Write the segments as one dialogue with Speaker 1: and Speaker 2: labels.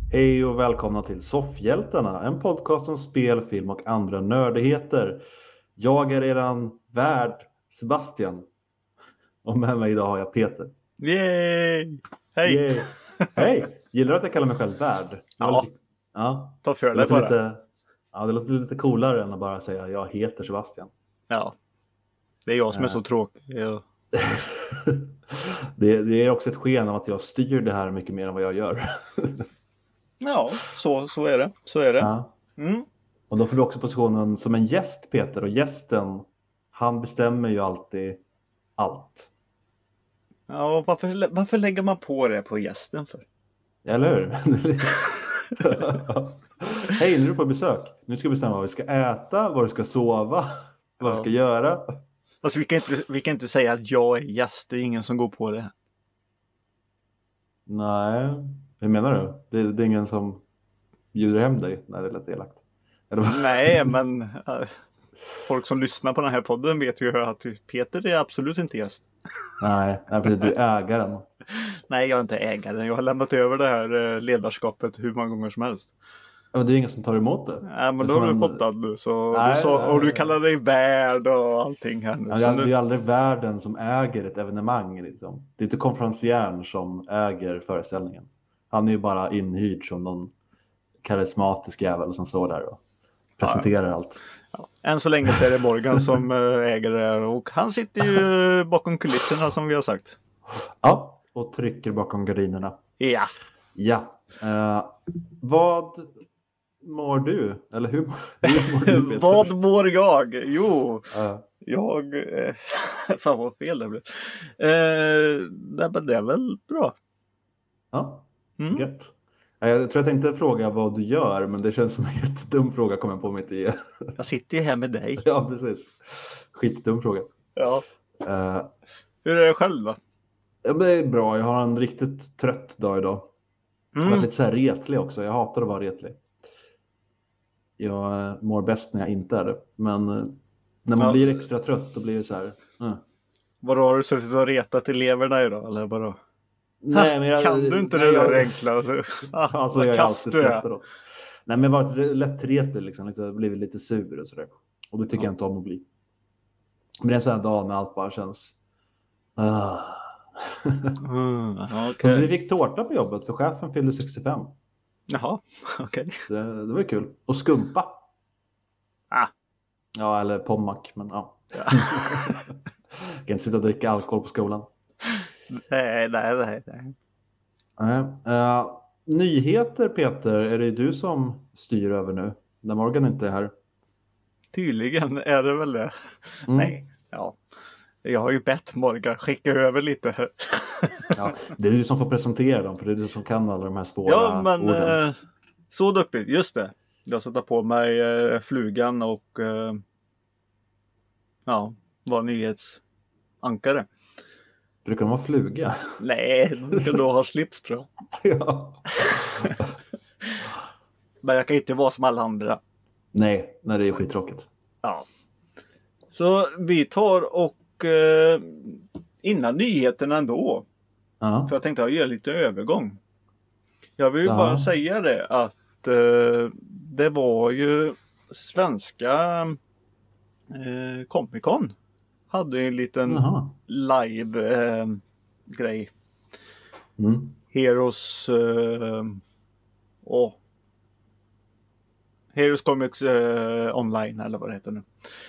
Speaker 1: Hej och välkomna till Soffhjältarna, en podcast om spel, film och andra nördigheter. Jag är eran värd, Sebastian. Och med mig idag har jag Peter.
Speaker 2: Yay! Hej!
Speaker 1: Yay. Hej! Gillar du att jag kallar mig själv värd? Det var
Speaker 2: Ja,
Speaker 1: lite... Ja,
Speaker 2: ta för
Speaker 1: det
Speaker 2: dig
Speaker 1: låter
Speaker 2: bara.
Speaker 1: lite... Ja, det låter lite coolare än att bara säga jag heter Sebastian.
Speaker 2: Ja, det är jag som är så tråkig. Ja.
Speaker 1: Det är också ett sken av att jag styr det här mycket mer än vad jag gör.
Speaker 2: Ja, så är det. Så är det.
Speaker 1: Ja.
Speaker 2: Mm.
Speaker 1: Och då får du också positionen som en gäst, Peter. Och gästen, han bestämmer ju alltid allt.
Speaker 2: Ja, varför lägger man på det på gästen för?
Speaker 1: Eller hur? Hej, nu är du på besök. Nu ska vi bestämma vad vi ska äta, vad du ska sova, vad vi ska göra.
Speaker 2: Alltså vi kan inte säga att jag är gäst. Det är ingen som går på det.
Speaker 1: Nej, hur menar du? Det är ingen som bjuder hem dig när det är lite elakt. Eller vad?
Speaker 2: Nej, men folk som lyssnar på den här podden vet ju att Peter är absolut inte gäst.
Speaker 1: Nej, precis, du är ägaren.
Speaker 2: Nej, jag är inte ägaren. Jag har lämnat över det här ledarskapet hur många gånger som helst.
Speaker 1: Ja, det är ingen som tar emot det.
Speaker 2: Nej, men då har du fått allt nu. Så
Speaker 1: Nej,
Speaker 2: du sa,
Speaker 1: nej.
Speaker 2: och du kallar dig värd och allting här nu.
Speaker 1: Ja,
Speaker 2: Så
Speaker 1: det är ju aldrig världen som äger ett evenemang. Liksom. Det är inte konferencieren som äger föreställningen. Han är ju bara inhyrd som någon karismatisk jävel som står där och presenterar allt.
Speaker 2: Ja. Än så länge så är det Morgan som äger det här. Och han sitter ju bakom kulisserna som vi har sagt.
Speaker 1: Ja, och trycker bakom gardinerna.
Speaker 2: Ja.
Speaker 1: Ja. Vad mår du? Eller hur mår du, Peter?
Speaker 2: Vad mår jag? Jo,
Speaker 1: Uh,
Speaker 2: jag... fan vad fel det blev. Det är väl bra.
Speaker 1: ja,
Speaker 2: Mm.
Speaker 1: gött. Jag tror jag tänkte fråga vad du gör, men det känns som en jättedum fråga kommer jag på mitt i.
Speaker 2: Jag sitter ju här med dig.
Speaker 1: Ja, precis. Skitdum fråga.
Speaker 2: Ja.
Speaker 1: Uh,
Speaker 2: Hur är det själv då?
Speaker 1: Det är bra, jag har en riktigt trött dag idag. Jag har varit lite så här retlig också, jag hatar att vara retlig. Jag mår bäst när jag inte är det. Men när man blir extra trött då blir det så här.
Speaker 2: Vadå, har du suttit och retat eleverna idag? Eller vadå?
Speaker 1: Nej, men
Speaker 2: Kan du inte det där enkla?
Speaker 1: Alltså jag är alltid skrattar då. Nej, men jag har varit lätt retlig liksom. Blivit lite sur och sådär. Och det tycker jag inte om att bli. Men det är en sån här dag när allt bara känns.
Speaker 2: Okay.
Speaker 1: Så vi fick tårta på jobbet för chefen fyllde 65.
Speaker 2: Jaha, okej.
Speaker 1: Okay. Det var kul. Och skumpa. Ja, eller pommac, men ja. Jag kan inte sitta och dricka alkohol på skolan.
Speaker 2: Nej.
Speaker 1: Nyheter, Peter, är det du som styr över nu? När Morgan inte är här.
Speaker 2: Tydligen är det väl det. Nej, ja. Jag har ju bett Morgan skicka över lite.
Speaker 1: Ja, det är du som får presentera dem, för det är du som kan alla de här svåra
Speaker 2: ja, men
Speaker 1: orden.
Speaker 2: Så duktigt, just det. Jag sätter på mig flugan och var nyhetsankare.
Speaker 1: Brukar de ha fluga?
Speaker 2: Nej, de brukar då ha slips, tror jag.
Speaker 1: Ja.
Speaker 2: Men jag kan inte vara som alla andra.
Speaker 1: Nej, det är skittråkigt.
Speaker 2: Ja. Så vi tar och innan nyheterna ändå.
Speaker 1: Ja.
Speaker 2: För jag tänkte jag gör lite övergång. Jag vill ju bara säga det att det var ju svenska Comic Con hade en liten live grej. Heroes Heroes Comics online eller vad det heter nu.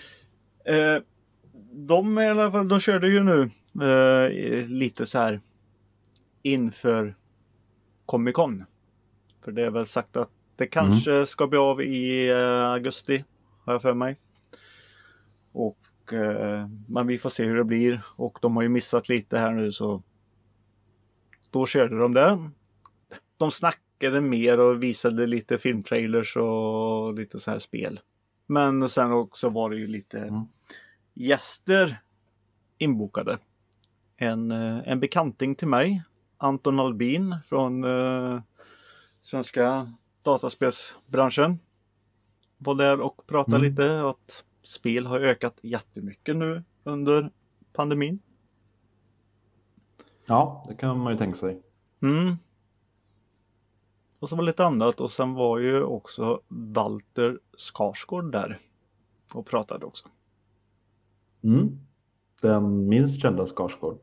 Speaker 2: De körde ju nu lite så här inför Comic Con. För det är väl sagt att det kanske ska bli av i augusti, har jag för mig. Och men vi får se hur det blir. Och de har ju missat lite här nu, så då körde de det. De snackade mer och visade lite filmtrailers och lite så här spel. Men sen också var det ju lite gäster inbokade. En bekanting till mig, Anton Albin från svenska dataspelsbranschen, var där och pratade lite att spel har ökat jättemycket nu under pandemin.
Speaker 1: Ja, det kan man ju tänka sig.
Speaker 2: Och så var lite annat. Och sen var ju också Walter Skarsgård där. Och pratade också.
Speaker 1: Den minst kända Skarsgård.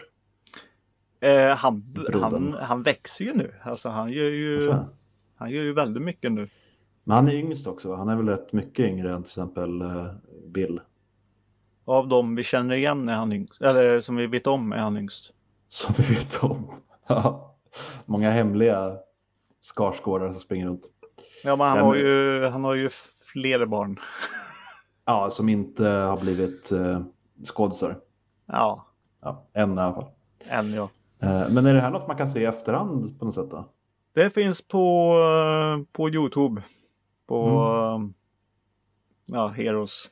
Speaker 2: Han växer ju nu. Alltså han gör ju väldigt mycket nu.
Speaker 1: Men han är yngst också. Han är väl rätt mycket yngre än till exempel Bill.
Speaker 2: Av dem vi känner igen är han yngst. Eller som vi vet om är han yngst.
Speaker 1: Som vi vet om. Många hemliga Skarsgårdar som springer runt.
Speaker 2: Ja, men han har ju fler barn.
Speaker 1: Ja, som inte har blivit skådisar.
Speaker 2: Ja.
Speaker 1: En i alla fall.
Speaker 2: En, ja.
Speaker 1: Men är det här något man kan se i efterhand på något sätt då?
Speaker 2: Det finns på YouTube. På Heroes.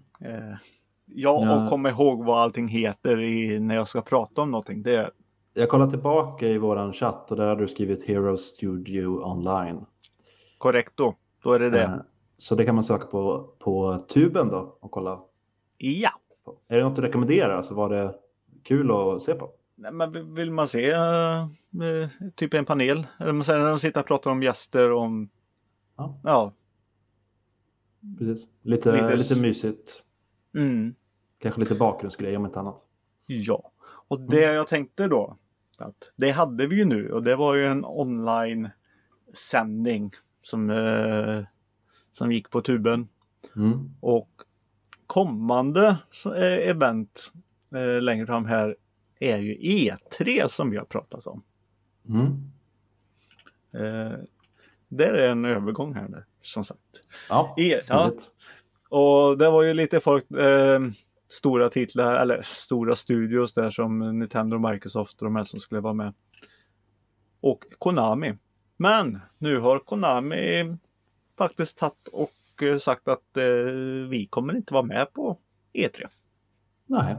Speaker 2: Och kommer ihåg vad allting heter när jag ska prata om någonting.
Speaker 1: Jag kollar tillbaka i våran chatt och där har du skrivit Heroes Studio Online.
Speaker 2: Korrekt då är det.
Speaker 1: Så det kan man söka på tuben då och kolla.
Speaker 2: Ja.
Speaker 1: Är det något du rekommenderar? Så var det kul att se på?
Speaker 2: Nej, men vill man se typ en panel? Eller man säger när de sitter och pratar om gäster om... Ja.
Speaker 1: Precis. Lite mysigt. Kanske lite bakgrundsgrej om inte annat.
Speaker 2: Ja. Och det jag tänkte då. Att det hade vi ju nu. Och det var ju en online-sändning som gick på tuben. Och kommande event längre fram här är ju E3 som vi har pratat om. Där är en övergång här nu, som sagt.
Speaker 1: Ja.
Speaker 2: Och det var ju lite folk, stora titlar, eller stora studios där som Nintendo och Microsoft och de här som skulle vara med. Och Konami. Men nu har Konami faktiskt tagit och sagt att vi kommer inte vara med på E3.
Speaker 1: Nej.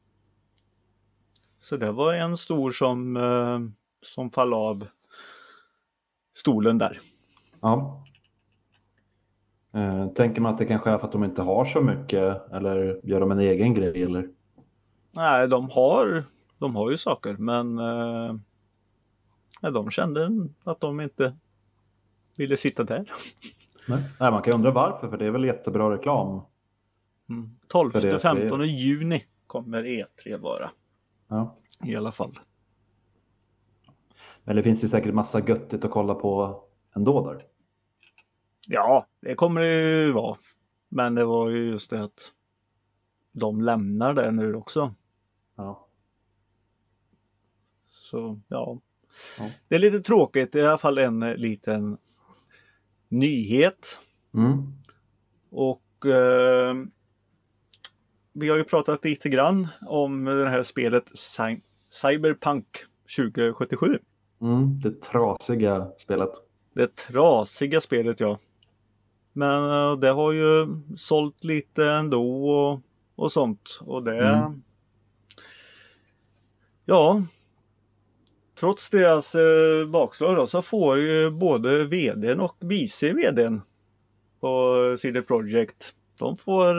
Speaker 2: Så det var en stor som fall av stolen där.
Speaker 1: Ja. Tänker man att det kanske är för att de inte har så mycket eller gör de en egen grej eller?
Speaker 2: Nej, de har ju saker men de kände att de inte ville sitta där.
Speaker 1: Nej, man kan ju undra varför, för det är väl jättebra reklam.
Speaker 2: 12-15 juni kommer E3 vara.
Speaker 1: Ja.
Speaker 2: I alla fall.
Speaker 1: Men det finns ju säkert massa göttigt att kolla på ändå där.
Speaker 2: Ja, det kommer det ju vara. Men det var ju just det att de lämnar det nu också.
Speaker 1: Ja.
Speaker 2: Så ja. Det är lite tråkigt. Det är i alla fall en liten nyhet. Och vi har ju pratat lite grann om det här spelet Cyberpunk 2077.
Speaker 1: Det trasiga spelet.
Speaker 2: Det trasiga spelet, ja. Men det har ju sålt lite ändå och sånt. Och det... Ja. Trots deras bakslag då, så får ju både vdn och vice vdn på CD Projekt. De får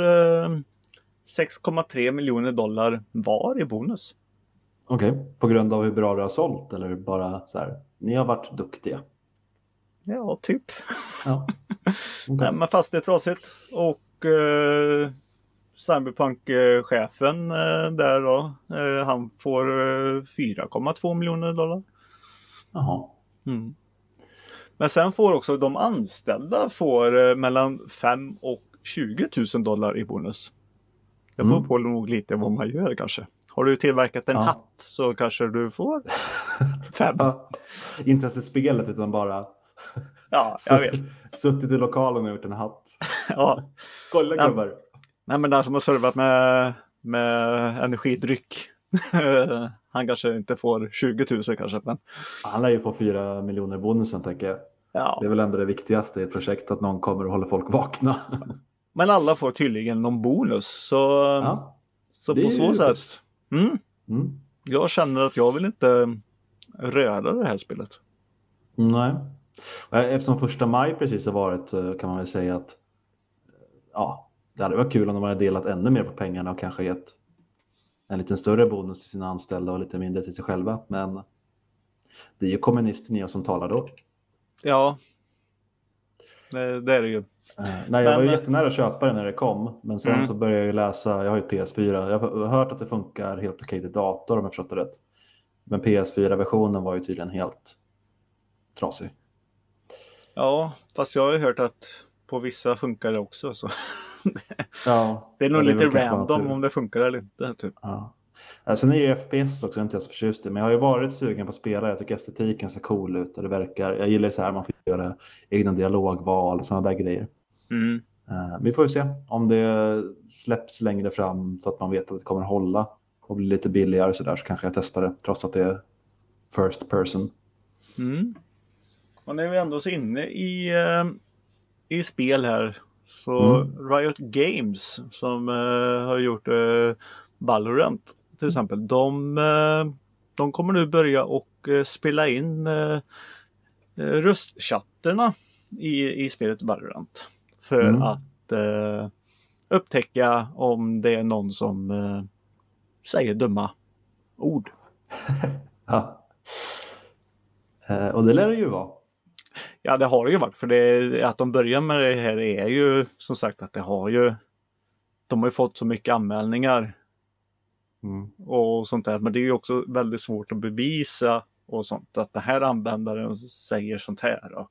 Speaker 2: 6,3 miljoner dollar var i bonus.
Speaker 1: Okej, på grund av hur bra det har sålt eller bara så här, ni har varit duktiga?
Speaker 2: Ja, typ.
Speaker 1: Ja. Okay.
Speaker 2: Nej, men fast det är trasigt. Och Cyberpunk-chefen där då, han får 4,2 miljoner dollar.
Speaker 1: Jaha.
Speaker 2: Men sen får också de anställda får mellan 5 och 20 000 dollar i bonus. Det beror på nog lite vad man gör kanske. Har du tillverkat en hatt så kanske du får 5.
Speaker 1: Inte ens i spelet utan bara
Speaker 2: jag vet.
Speaker 1: Suttit i lokalen och gjort en hatt.
Speaker 2: Ja.
Speaker 1: Kolla gubbar.
Speaker 2: Nej, men den som har servat med energidryck. Han kanske inte får 20 000 kanske. Men...
Speaker 1: Han lär ju få 4 miljoner bonusen, tänker jag.
Speaker 2: Ja.
Speaker 1: Det är väl ändå det viktigaste i ett projekt, att någon kommer och håller folk vakna.
Speaker 2: Men alla får tydligen någon bonus. Så på så sätt. Jag känner att jag vill inte röra det här spelet.
Speaker 1: Nej. Eftersom 1 maj precis har varit, kan man väl säga att det hade varit kul om de hade delat ännu mer på pengarna och kanske gett en lite större bonus till sina anställda och lite mindre till sig själva. Men det är ju kommunisten i oss som talar då.
Speaker 2: Ja, Det är det ju.
Speaker 1: Nej, jag var ju jättenära att köpa det när det kom. Men sen så började jag ju läsa, jag har ju PS4. Jag har hört att det funkar helt okej till dator om jag förstått det rätt. Men PS4-versionen var ju tydligen helt trasig.
Speaker 2: Ja, fast jag har ju hört att på vissa funkar det också. Så.
Speaker 1: Ja,
Speaker 2: det är nog
Speaker 1: det är
Speaker 2: lite
Speaker 1: väl
Speaker 2: random om det funkar eller inte. Typ.
Speaker 1: Ja. Sen är ju FPS också inte jag så förtjust i. Men jag har ju varit sugen på att spela. Jag tycker estetiken ser cool ut. Och det verkar, jag gillar så här man får göra egna dialogval och sådana där grejer. Vi får ju se om det släpps längre fram så att man vet att det kommer hålla och bli lite billigare så där, så kanske jag testar det trots att det är first person.
Speaker 2: Och när vi ändå är inne i spel här så Riot Games som har gjort Valorant till exempel, de kommer nu börja och spela in röstchatterna i spelet Valorant för att upptäcka om det är någon som säger dumma ord.
Speaker 1: Ja. Och det lär det ju vara.
Speaker 2: Ja, det har det ju varit. För det, att de börjar med det här är ju som sagt att de har ju fått så mycket anmälningar och sånt där. Men det är ju också väldigt svårt att bevisa och sånt. Att den här användaren säger sånt här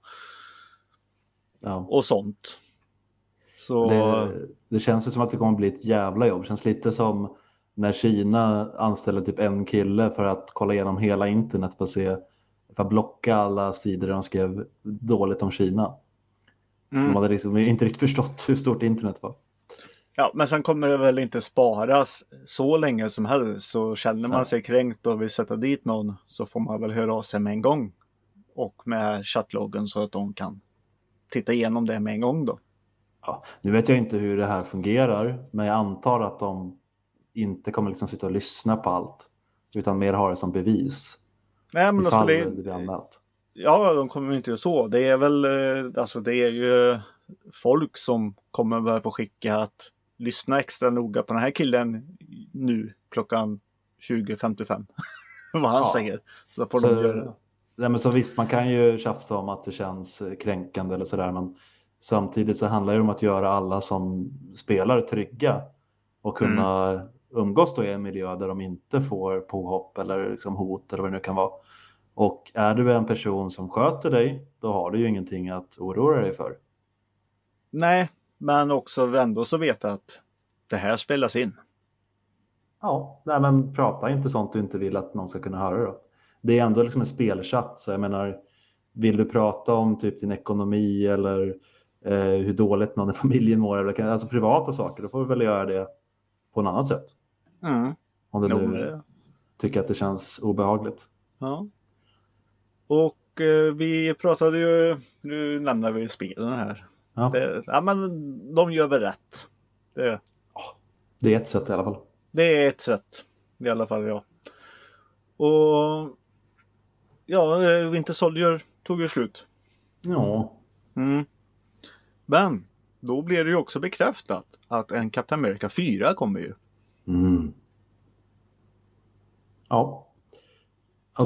Speaker 2: och sånt. Så...
Speaker 1: Det känns ju som att det kommer bli ett jävla jobb. Det känns lite som när Kina anställde typ en kille för att kolla igenom hela internet för att se, för att blocka alla sidor där de skrev dåligt om Kina. De hade liksom inte riktigt förstått hur stort internet var.
Speaker 2: Ja, men sen kommer det väl inte sparas så länge som helst. Så känner man sig kränkt och vill sätta dit någon så får man väl höra av sig med en gång. Och med chattloggen så att de kan titta igenom det med en gång då.
Speaker 1: Ja, nu vet jag inte hur det här fungerar, men jag antar att de inte kommer liksom sitta och lyssna på allt, utan mer ha det som bevis.
Speaker 2: Nej, men
Speaker 1: ifall det blir anmält.
Speaker 2: Ja, de kommer inte så. Det är väl, alltså det är ju folk som kommer väl få skicka att lyssna extra noga på den här killen nu klockan 20.55. Vad han säger. Så får de göra.
Speaker 1: Ja, men så visst, man kan ju tjafsa om att det känns kränkande eller sådär, men samtidigt så handlar det om att göra alla som spelar trygga och kunna umgås då i en miljö där de inte får påhopp eller liksom hot eller vad det nu kan vara. Och är du en person som sköter dig, då har du ju ingenting att oroa dig för.
Speaker 2: Nej, men också ändå så vet att det här spelas in.
Speaker 1: Ja, nej, men prata inte sånt du inte vill att någon ska kunna höra då. Det är ändå liksom en spelchatt, så jag menar, vill du prata om typ din ekonomi eller hur dåligt någon i familjen mår, eller alltså privata saker, då får du väl göra det på ett annat sätt. Om du nu tycker att det känns obehagligt.
Speaker 2: Ja. Och vi pratade ju, nu lämnar vi spelen här. Ja. Men de gör väl rätt.
Speaker 1: Det är ett sätt i alla fall.
Speaker 2: Det är ett sätt i alla fall, ja. Och ja, Winter Soldier tog ju slut.
Speaker 1: Ja.
Speaker 2: Men då blev det ju också bekräftat att en Captain America 4 kommer ju.
Speaker 1: Ja. Och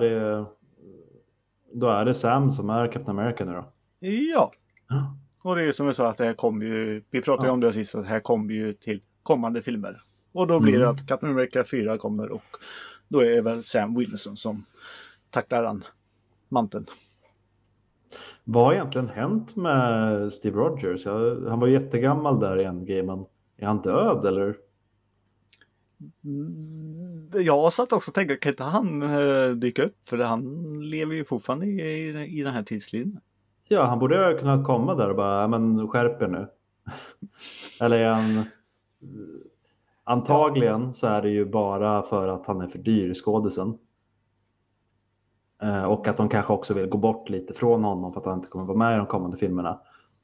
Speaker 1: då är det Sam som är Captain America nu då?
Speaker 2: Ja. Och det är ju som vi sa att det här kommer ju, vi pratade ju om det sist, att det här kommer ju till kommande filmer. Och då blir det att Captain America 4 kommer och då är det väl Sam Wilson som tacklar an manteln.
Speaker 1: Vad har egentligen hänt med Steve Rogers? Han var jättegammal där i Endgame. Är han död eller?
Speaker 2: Jag satt också och tänkte, kan inte han dyka upp? För han lever ju fortfarande i den här tidslinjen.
Speaker 1: Ja, han borde kunna komma där och bara, men skärp er nu. Eller är han... Antagligen så är det ju bara för att han är för dyr i skådisen. Och att de kanske också vill gå bort lite från honom för att han inte kommer vara med i de kommande filmerna.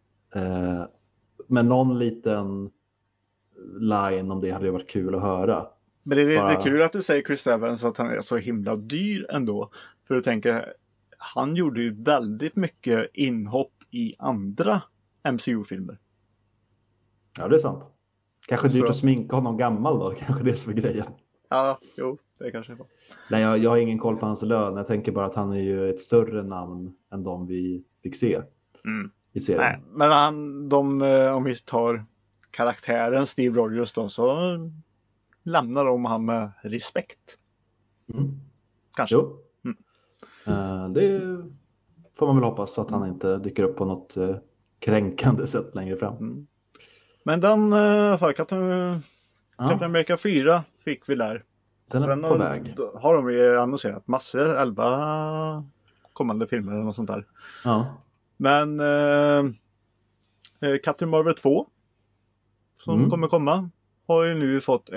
Speaker 1: Men någon liten line om det hade ju varit kul att höra.
Speaker 2: Men det är kul att du säger Chris Evans att han är så himla dyr ändå. För du tänker, han gjorde ju väldigt mycket inhopp i andra MCU-filmer.
Speaker 1: Ja, det är sant. Kanske dyrt att sminka honom gammal då. Kanske det som är grejen.
Speaker 2: Ja, jo, det kanske var.
Speaker 1: Nej, jag har ingen koll på hans lön. Jag tänker bara att han är ju ett större namn än de vi fick se. i serien.
Speaker 2: Nej, men om vi tar karaktären Steve Rogers då, så lämnar de han med respekt.
Speaker 1: Mm.
Speaker 2: Kanske.
Speaker 1: Jo.
Speaker 2: Mm.
Speaker 1: Det får man väl hoppas att han inte dyker upp på något kränkande sätt längre fram.
Speaker 2: Mm. Men den Captain America 4 fick vi där.
Speaker 1: Den är
Speaker 2: Sen
Speaker 1: på väg.
Speaker 2: har de ju annonserat massor, 11 kommande filmer eller något sånt där.
Speaker 1: Ja.
Speaker 2: Men Captain Marvel 2 som kommer komma har ju nu fått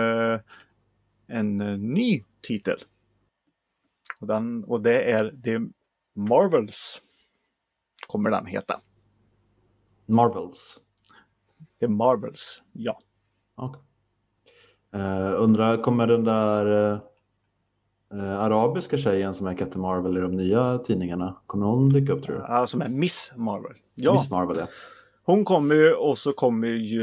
Speaker 2: en ny titel. Och det är The Marvels. Kommer den heta.
Speaker 1: Marvels.
Speaker 2: The Marvels, ja.
Speaker 1: Okay. Undrar, kommer den där arabiska tjejen som är Captain Marvel i de nya tidningarna, kommer hon dyka upp tror du?
Speaker 2: Ja, som är Miss Marvel. Ja.
Speaker 1: Miss Marvel, ja.
Speaker 2: Hon kommer ju, och så kommer ju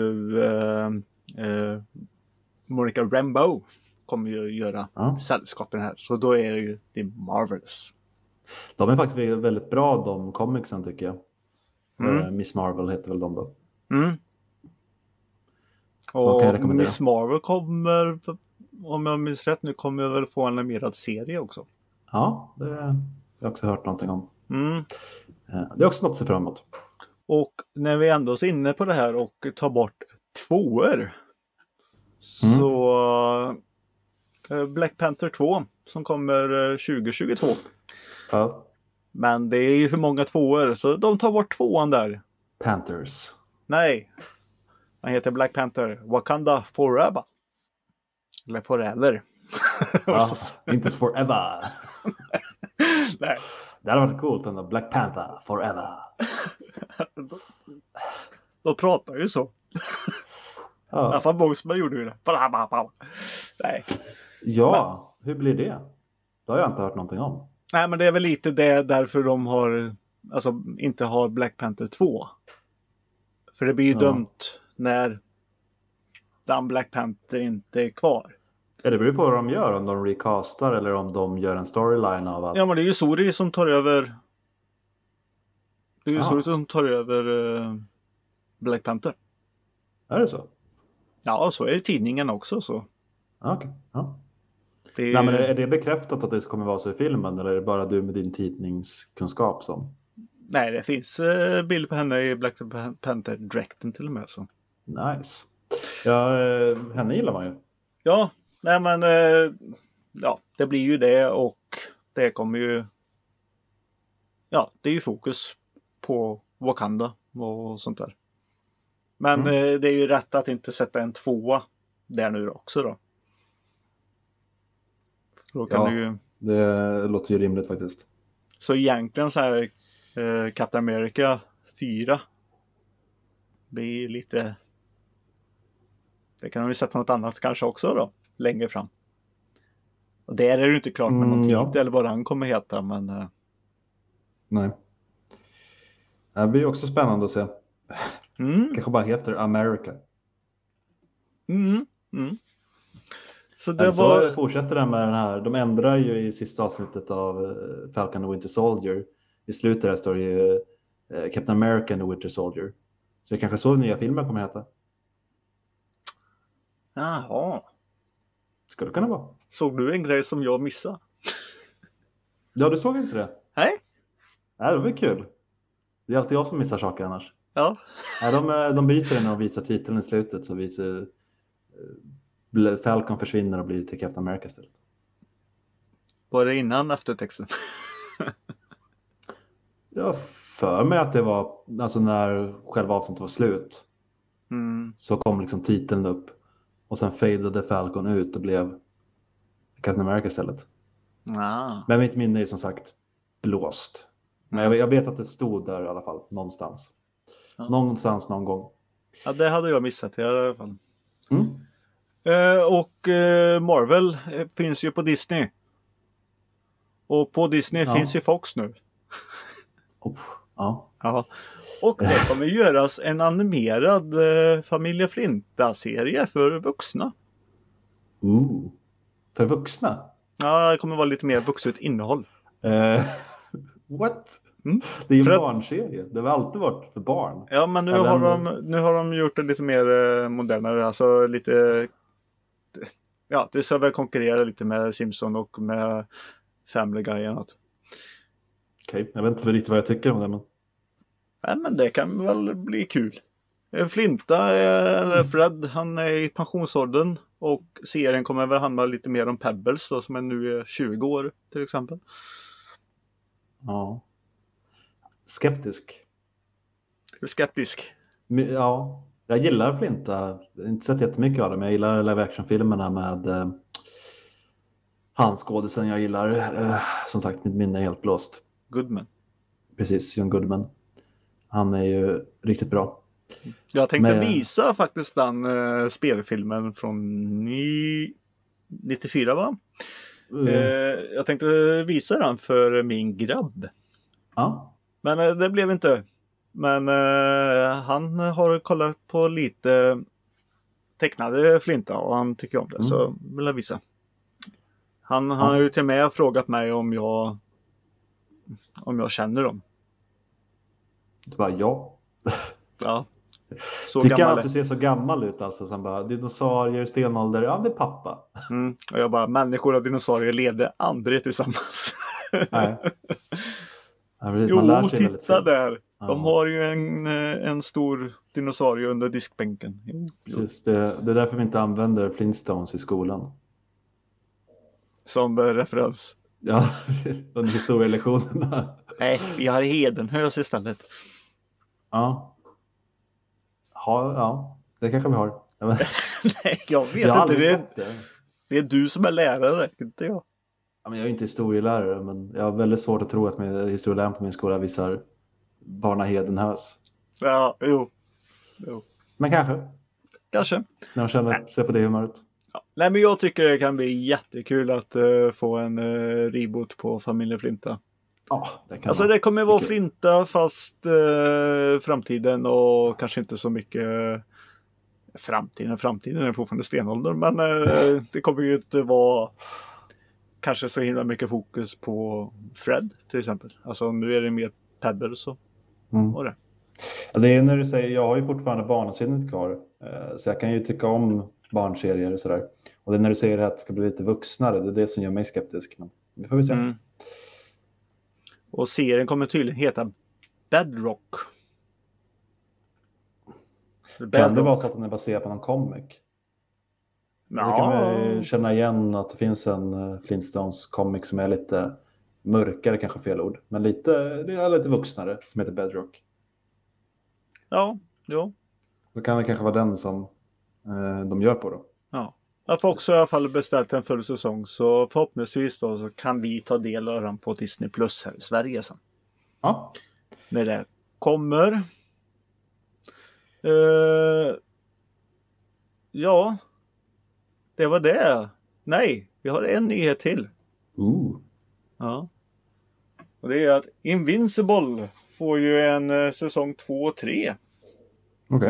Speaker 2: Monica Rambeau kommer ju göra sällskapen här. Så då är det ju The Marvels.
Speaker 1: De är faktiskt väldigt bra, de comicsen tycker jag. Miss Marvel heter väl de då.
Speaker 2: Och Miss Marvel kommer, om jag minns rätt nu, kommer väl få en animerad serie också.
Speaker 1: Ja, det har jag också hört någonting om. Det är också något att se fram emot.
Speaker 2: Och när vi ändå är inne på det här och tar bort tvåor. Så Black Panther 2 som kommer 2022.
Speaker 1: Ja.
Speaker 2: Men det är ju för många tvåor, så de tar bort tvåan där.
Speaker 1: Panthers.
Speaker 2: Nej. Han heter Black Panther Wakanda Forever. Eller Forever.
Speaker 1: Ja, inte Forever.
Speaker 2: Nej.
Speaker 1: Det hade varit coolt ändå. Black Panther Forever.
Speaker 2: De pratar ju så. Ja. Alfa Boseman gjorde ju det. Nej.
Speaker 1: Ja, men hur blir det? Det har jag inte hört någonting om.
Speaker 2: Nej, men det är väl lite det därför de har inte har Black Panther 2. För det blir ju dumt när den Black Panther inte är kvar.
Speaker 1: Ja, det beror på vad de gör, om de recastar eller om de gör en storyline av att...
Speaker 2: Ja, men det är ju Suri som tar över. Det är ju Suri som tar över Black Panther.
Speaker 1: Är det så?
Speaker 2: Ja, så är det tidningen också så.
Speaker 1: Okej. Ja.
Speaker 2: Det är...
Speaker 1: Nej, men är det bekräftat att det kommer vara så i filmen, eller är det bara du med din tidningskunskap som...
Speaker 2: Nej, det finns bild på henne i Black Panther-dräkten till och med. Så.
Speaker 1: Nice. Ja, henne gillar man ju.
Speaker 2: Ja, nej men ja, det blir ju det och det kommer ju... Ja, det är ju fokus på Wakanda och sånt där. Men det är ju rätt att inte sätta en tvåa där nu också då. Då kan
Speaker 1: ja,
Speaker 2: ju...
Speaker 1: det låter ju rimligt faktiskt.
Speaker 2: Så egentligen så här Captain America 4 blir lite... Det kan de ju sätta något annat kanske också då, längre fram. Och där är det ju inte klart med någon tid eller vad den kommer heta, men...
Speaker 1: Nej. Det blir också spännande att se. Kanske bara heter America.
Speaker 2: Så det var...
Speaker 1: Så fortsätter den med den här. De ändrar ju i sista avsnittet av Falcon and Winter Soldier. I slutet där står det ju Captain America and the Winter Soldier. Så det kanske så nya filmer kommer heta.
Speaker 2: Jaha.
Speaker 1: Ska det kunna vara.
Speaker 2: Såg du en grej som jag missade?
Speaker 1: Ja, du såg inte det?
Speaker 2: Nej.
Speaker 1: Nej, det var kul. Det är alltid jag som missar saker annars.
Speaker 2: Ja.
Speaker 1: Nej, de byter den och visar titeln i slutet, så visar Falcon försvinner och blir till Captain America istället.
Speaker 2: Var det innan eftertexten?
Speaker 1: Jag för mig att det var alltså när själva avsnittet var slut. Så kom liksom titeln upp. Och sen fadade Falcon ut och blev Captain America istället. Men mitt minne är som sagt blåst. Men jag vet att det stod där i alla fall. Någonstans. Någonstans någon gång.
Speaker 2: Ja, det hade jag missat i alla fall. Och Marvel finns ju på Disney. Och på Disney finns ju Fox nu. Ja. Och det kommer göras en animerad Familjen Flinta-serie för vuxna.
Speaker 1: För vuxna?
Speaker 2: Ja, det kommer vara lite mer vuxet innehåll.
Speaker 1: What? Det är ju en
Speaker 2: För att-
Speaker 1: barnserie. Det har alltid varit för barn.
Speaker 2: Ja, men nu
Speaker 1: Även-
Speaker 2: har de gjort det lite mer modernare. Alltså lite... Ja, det ska väl konkurrera lite med Simpson och med Family Guy och annat.
Speaker 1: Okej, jag vet inte riktigt vad jag tycker om det. Men...
Speaker 2: Nej, men det kan väl bli kul. Flinta, eller Fred, han är i pensionsåldern. Och serien kommer väl handla lite mer om Pebbles då, som är nu 20 år till exempel.
Speaker 1: Ja. Skeptisk.
Speaker 2: Är du skeptisk?
Speaker 1: Ja, jag gillar Flinta. Jag har inte sett jättemycket av det, men jag gillar live action-filmerna med han skådisen jag gillar. Som sagt, mitt minne är helt blåst.
Speaker 2: Goodman.
Speaker 1: Precis, John Goodman. Han är ju riktigt bra.
Speaker 2: Jag tänkte
Speaker 1: Men-
Speaker 2: visa faktiskt den spelfilmen från 94, va? Jag tänkte visa den för min grabb.
Speaker 1: Ja,
Speaker 2: Men det blev inte. Men han har kollat på lite tecknade Flinta och han tycker om det. Så vill jag visa. Han har ju till och med frågat mig om jag känner dem.
Speaker 1: det var ja.
Speaker 2: Ja. Så
Speaker 1: Tycker han
Speaker 2: gammal
Speaker 1: att du ser så gammal ut alltså? Sen bara, dinosaurier, stenålder, ja det är pappa.
Speaker 2: Och jag bara, människor och dinosaurier levde aldrig tillsammans.
Speaker 1: Nej. Ja, precis,
Speaker 2: Jo,
Speaker 1: man lär sig väldigt
Speaker 2: titta
Speaker 1: fint.
Speaker 2: där.
Speaker 1: Ja.
Speaker 2: De har ju en stor dinosaurie under diskbänken. Jo.
Speaker 1: Precis, det är därför vi inte använder Flintstones i skolan.
Speaker 2: Som referens.
Speaker 1: Ja, under historielektionerna.
Speaker 2: Nej, vi har Hedenhös istället.
Speaker 1: Ja. Ja, det kanske vi har. Jag vet,
Speaker 2: Nej, jag vet
Speaker 1: jag har
Speaker 2: inte.
Speaker 1: aldrig sett det.
Speaker 2: Det är du som är lärare, inte jag.
Speaker 1: Ja, men jag är inte historielärare, men jag har väldigt svårt att tro att historieläraren på min skola visar Barna Hedenhös.
Speaker 2: Ja, jo.
Speaker 1: Men kanske,
Speaker 2: Kanske.
Speaker 1: när de känner sig på det humöret.
Speaker 2: Ja. Nej, men jag tycker det kan bli jättekul att få en reboot på Familjen Flinta.
Speaker 1: Ja, det kan
Speaker 2: Alltså
Speaker 1: vara.
Speaker 2: det kommer vara
Speaker 1: Kul.
Speaker 2: Flinta fast framtiden och kanske inte så mycket framtiden är fortfarande stenåldern, men det kommer ju inte vara kanske så himla mycket fokus på Fred till exempel. Alltså nu är det mer Pebbles och det.
Speaker 1: Ja, det är när du säger, jag har ju fortfarande barnsynet kvar. Så jag kan ju tycka om barnserier och sådär. Och det är när du säger att det ska bli lite vuxnare, det är det som gör mig skeptisk. Men vi får väl se.
Speaker 2: Och serien kommer tydligen heta Bedrock.
Speaker 1: Kan det vara så att den är baserad på någon comic? Det kan man ju känna igen att det finns en Flintstones comic som är lite mörkare, kanske fel ord. Men det är lite vuxnare, som heter Bedrock.
Speaker 2: Ja.
Speaker 1: Då kan det kanske vara den som de gör på då.
Speaker 2: Ja. Jag får också i alla fall beställt en full säsong, så förhoppningsvis då så kan vi ta del av den på Disney Plus här i Sverige sen.
Speaker 1: Ja.
Speaker 2: När det kommer. Ja. Det var det. Nej, vi har en nyhet till. Ja. Och det är att Invincible får ju en säsong 2 och 3.
Speaker 1: Okej.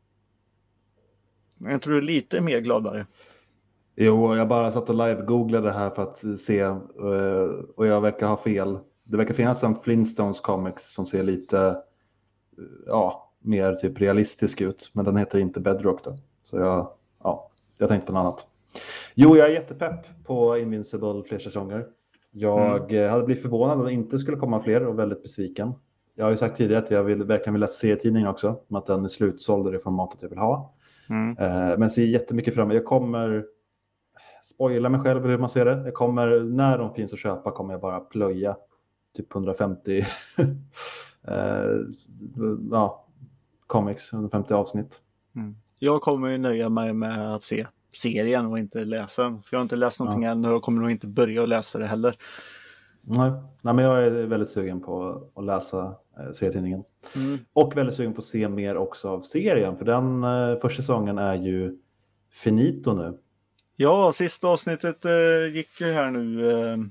Speaker 2: Jag tror du är lite mer gladare.
Speaker 1: Jo, jag bara satt och live-googlade här för att se och jag verkar ha fel. Det verkar finnas en Flintstones comics som ser lite mer typ realistisk ut. Men den heter inte Bedrock då. Så jag tänkte på något annat. Jo, jag är jättepepp på Invincible fler säsonger. Jag hade blivit förvånad att det inte skulle komma fler och väldigt besviken. Jag har ju sagt tidigare att jag verkligen vill läsa serietidningen också. Om att den är slutsåld och det formatet jag vill ha. Men ser jättemycket fram emot. Jag kommer spoila mig själv hur man ser det. Jag kommer, när de finns att köpa kommer jag bara plöja typ 150 comics, 150 avsnitt.
Speaker 2: Jag kommer ju nöja mig med att se serien och inte läsa den. För jag har inte läst någonting än och jag kommer nog inte börja att läsa det heller.
Speaker 1: Nej, men jag är väldigt sugen på att läsa serietidningen. Och väldigt sugen på att se mer också av serien. För den första säsongen är ju finito nu.
Speaker 2: Ja, sista avsnittet gick ju här nu.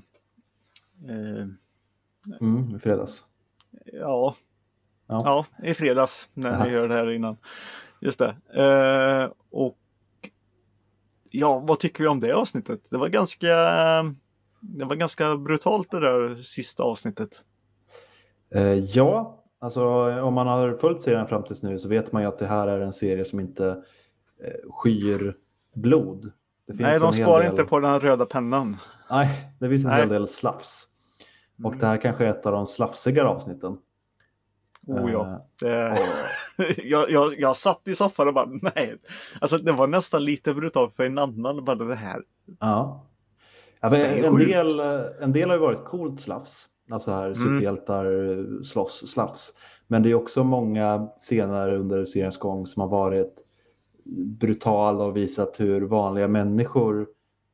Speaker 1: I fredags.
Speaker 2: Ja, i fredags när vi hör det här innan. Just det. Och vad tycker vi om det avsnittet? Det var ganska brutalt det där sista avsnittet.
Speaker 1: Ja, alltså om man har följt serien fram tills nu så vet man ju att det här är en serie som inte skyr blod. Det
Speaker 2: Nej,
Speaker 1: finns
Speaker 2: de
Speaker 1: en hel
Speaker 2: sparar
Speaker 1: del...
Speaker 2: inte på den röda pennan.
Speaker 1: Nej, det finns en
Speaker 2: Nej.
Speaker 1: hel del slafs. Och det
Speaker 2: Mm.
Speaker 1: här kanske är ett av de slafsigare avsnitten.
Speaker 2: Oh ja.
Speaker 1: Och,
Speaker 2: Jag satt i soffan och bara nej. Alltså det var nästan lite brutalt för en annan. Bara det här.
Speaker 1: ja.
Speaker 2: Det är
Speaker 1: En
Speaker 2: sjukt.
Speaker 1: en del har ju varit coolt slafs. Alltså här
Speaker 2: Mm.
Speaker 1: superhjältar slåss slafs. Men det är också många scener under seriens gång som har varit brutala och visat hur vanliga människor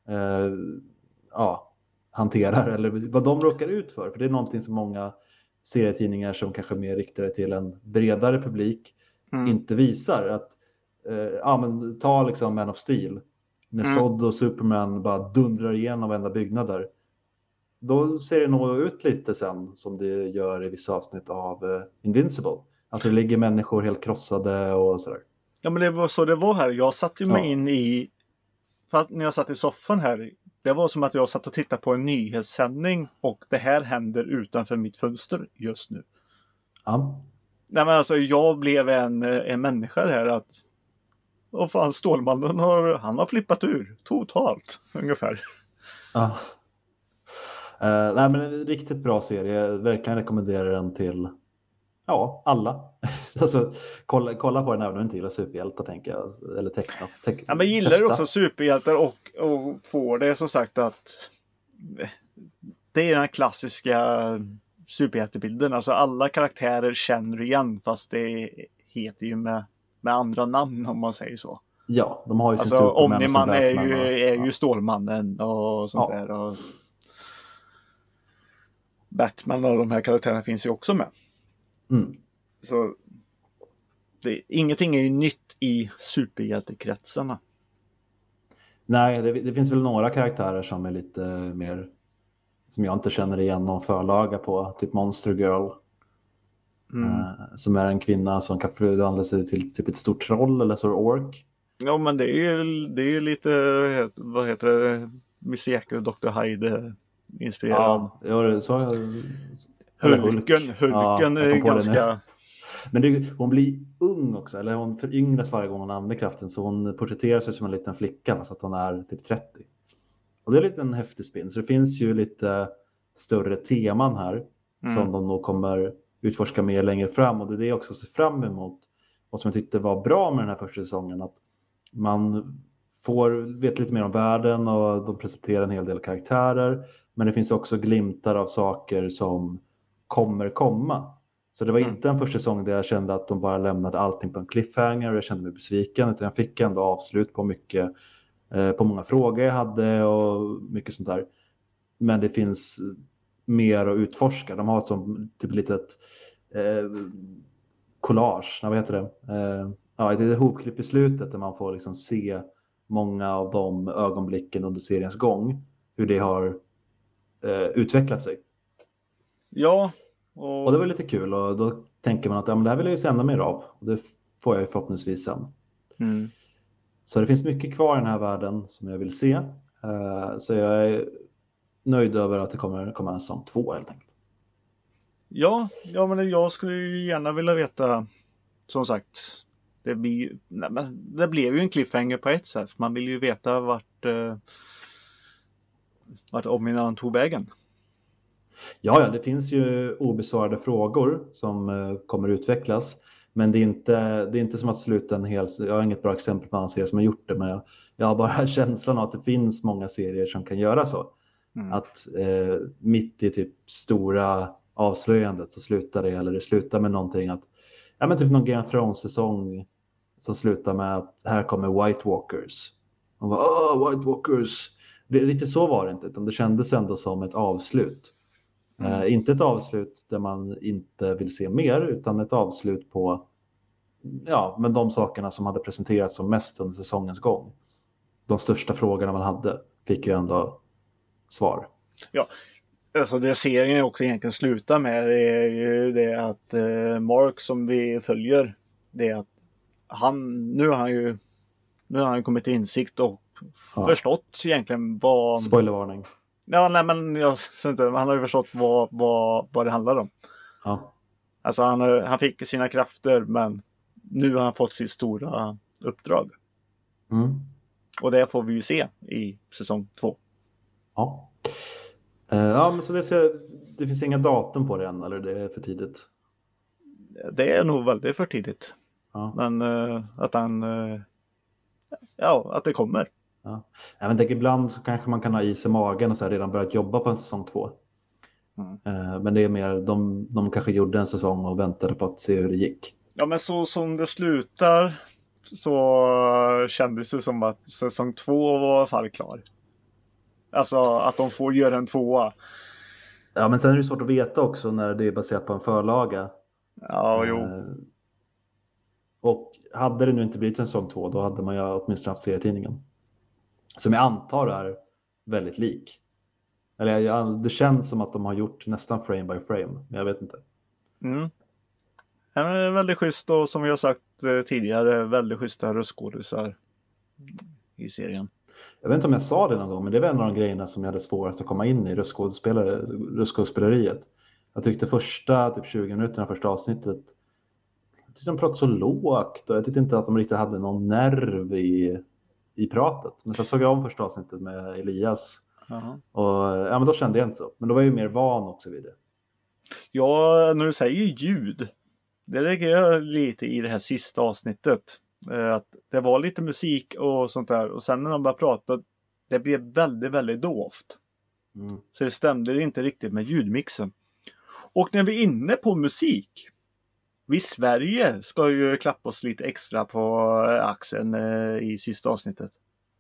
Speaker 1: hanterar eller vad de råkar ut för. För det är någonting som många serietidningar som kanske mer riktade till en bredare publik inte visar. Att, men ta liksom Man of Steel. När Zod och Superman bara dundrar igenom varenda byggnader. Då ser det nog ut lite sen som det gör i vissa avsnitt av Invincible. Alltså det ligger människor helt krossade och sådär.
Speaker 2: Ja men det var så det var här. Jag satt ju mig
Speaker 1: Ja.
Speaker 2: in i. För att när jag satt i soffan här. Det var som att jag satt och tittade på en nyhetssändning. Och det här händer utanför mitt fönster just nu.
Speaker 1: Ja.
Speaker 2: Nej men alltså jag blev en människa här att. Och fan Stålmannen har flippat ur. Totalt ungefär.
Speaker 1: Ja. Nej men en riktigt bra serie. Jag verkligen rekommenderar den till alla. Alltså, kolla på den även om du inte gillar superhjältar tänker jag. Eller tecknat.
Speaker 2: Ja, men gillar du också superhjältar och får det som sagt att det är den klassiska superhjältebilden. Alltså alla karaktärer känner igen fast det heter ju med andra namn om man säger så.
Speaker 1: Ja, de har ju sin
Speaker 2: alltså,
Speaker 1: Superman
Speaker 2: Omniman
Speaker 1: och
Speaker 2: är ju Stålmannen och sånt där. Och Batman och de här karaktärerna finns ju också med.
Speaker 1: Mm.
Speaker 2: Så ingenting är ju nytt i superhjältekretsarna.
Speaker 1: Nej, det finns väl några karaktärer som är lite mer som jag inte känner igen någon förlaga på. Typ Monster Girl. Som är en kvinna som kan förvandla sig till typ ett stort troll eller så ork.
Speaker 2: Ja, men det är ju lite, vad heter det, Misseko och Dr. Hyde inspirerad.
Speaker 1: Ja, så
Speaker 2: Hulken är ganska...
Speaker 1: Men hon blir ung också, eller hon föryngras varje gång hon använder kraften. Så hon porträtterar sig som en liten flicka fast att hon är typ 30. Och det är lite en häftig spin. Så det finns ju lite större teman här som de nog kommer utforska mer längre fram. Och det är det jag också ser fram emot. Och som jag tyckte var bra med den här första säsongen. Att man vet lite mer om världen och de presenterar en hel del karaktärer. Men det finns också glimtar av saker som kommer komma. Så det var inte en första säsong där jag kände att de bara lämnade allting på en cliffhanger och jag kände mig besviken. Utan jag fick ändå avslut på mycket, på många frågor jag hade och mycket sånt där. Men det finns mer att utforska. De har som typ litet collage, vad heter det? Det är ett hopklipp i slutet där man får liksom se många av de ögonblicken under seriens gång. Hur det har utvecklat sig.
Speaker 2: Ja.
Speaker 1: Och det var lite kul och då tänker man att det här vill jag ju se ännu mer av. Och det får jag ju förhoppningsvis sen. Så det finns mycket kvar i den här världen som jag vill se. Så jag är nöjd över att det kommer komma en säsong 2 helt enkelt. Ja,
Speaker 2: men jag skulle ju gärna vilja veta, som sagt, det blev ju en cliffhanger på ett sätt. Man vill ju veta vart Omniman tog vägen.
Speaker 1: Ja, det finns ju obesvarade frågor som kommer utvecklas. Men det är inte som att sluta en hel... Jag har inget bra exempel på en serie som har gjort det. Men jag har bara känslan av att det finns många serier som kan göra så. Att mitt i typ stora avslöjandet så slutar det. Eller det slutar med någonting att... Ja, men typ någon Game of Thrones-säsong som slutar med att här kommer White Walkers. Och bara, White Walkers! Lite så var det inte. Utan det kändes ändå som ett avslut. Inte ett avslut där man inte vill se mer utan ett avslut på men de sakerna som hade presenterats som mest under säsongens gång. De största frågorna man hade fick ju ändå svar. Ja,
Speaker 2: alltså det serien också egentligen slutar med är ju det att Mark som vi följer, det är att nu har han kommit till insikt och förstått egentligen
Speaker 1: spoilervarning.
Speaker 2: Ja, nej men han har ju förstått vad det handlar om.
Speaker 1: Ja.
Speaker 2: Alltså han fick sina krafter, men nu har han fått sitt stora uppdrag.
Speaker 1: Mm.
Speaker 2: Och det får vi ju se i säsong 2.
Speaker 1: Ja. Ja, men så det finns inga datum på det än, eller det är för tidigt?
Speaker 2: Det är nog väldigt för tidigt.
Speaker 1: Ja.
Speaker 2: Men att det kommer.
Speaker 1: Ja. Jag tänker, ibland så kanske man kan ha is i magen och så här redan börjat jobba på en säsong 2. Men det är mer, de kanske gjorde en säsong och väntade på att se hur det gick.
Speaker 2: Ja, men så som det slutar så kändes det som att säsong 2 var i alla fall klar. Alltså att de får göra en 2.
Speaker 1: Ja, men sen är det svårt att veta också när det är baserat på en förlaga.
Speaker 2: Ja, jo.
Speaker 1: Och hade det nu inte blivit en säsong 2, då hade man ju åtminstone haft serietidningen. Som jag antar är väldigt lik. Eller det känns som att de har gjort nästan frame by frame, men jag vet inte.
Speaker 2: Ja, men väldigt schysst, och som vi har sagt tidigare, väldigt schyssta röstskådisar i serien.
Speaker 1: Jag vet inte om jag sa det någon gång, men det var en av de grejerna som jag hade svårast att komma in i röstskådespeleriet. Jag tyckte första typ 20 minuterna, första avsnittet, jag tyckte de pratade så lågt och jag tyckte inte att de riktigt hade någon nerv i pratet. Men så såg jag om första avsnittet med Elias. Och ja, men då kände jag inte så. Men då var jag ju mer van också vid det.
Speaker 2: Ja, när du säger ljud, det reagerar jag lite i det här sista avsnittet. Att det var lite musik och sånt där. Och sen när de började prata, det blev väldigt, väldigt dovt. Så det stämde inte riktigt med ljudmixen. Och när vi är inne på musik, vi i Sverige ska ju klappa oss lite extra på axeln i sista avsnittet.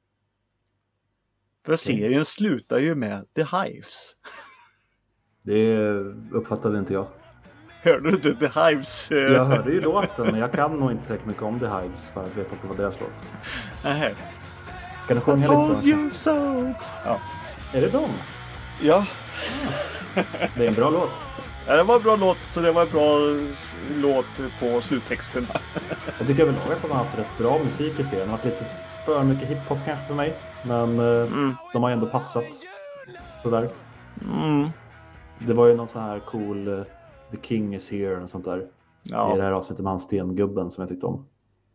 Speaker 2: För serien slutar ju med The Hives.
Speaker 1: Det uppfattade inte jag.
Speaker 2: Hörde du inte The Hives?
Speaker 1: Jag hörde ju låten, men jag kan nog inte tillräckligt mycket om The Hives för att veta att det var deras låt.
Speaker 2: Nähä.
Speaker 1: Kan du sjunga lite?
Speaker 2: Told you so. Ja.
Speaker 1: Är det dem?
Speaker 2: Ja.
Speaker 1: Det är en bra låt.
Speaker 2: Ja, det var en bra låt, så det var en bra låt på sluttexten.
Speaker 1: Jag tycker överlag att de har haft rätt bra musik i serien. Det har varit lite för mycket hiphop kanske för mig. Men de har ändå passat sådär. Det var ju någon sån här cool The King is here och sånt där. Ja. I det här avsnittet med han stengubben som jag tyckte om.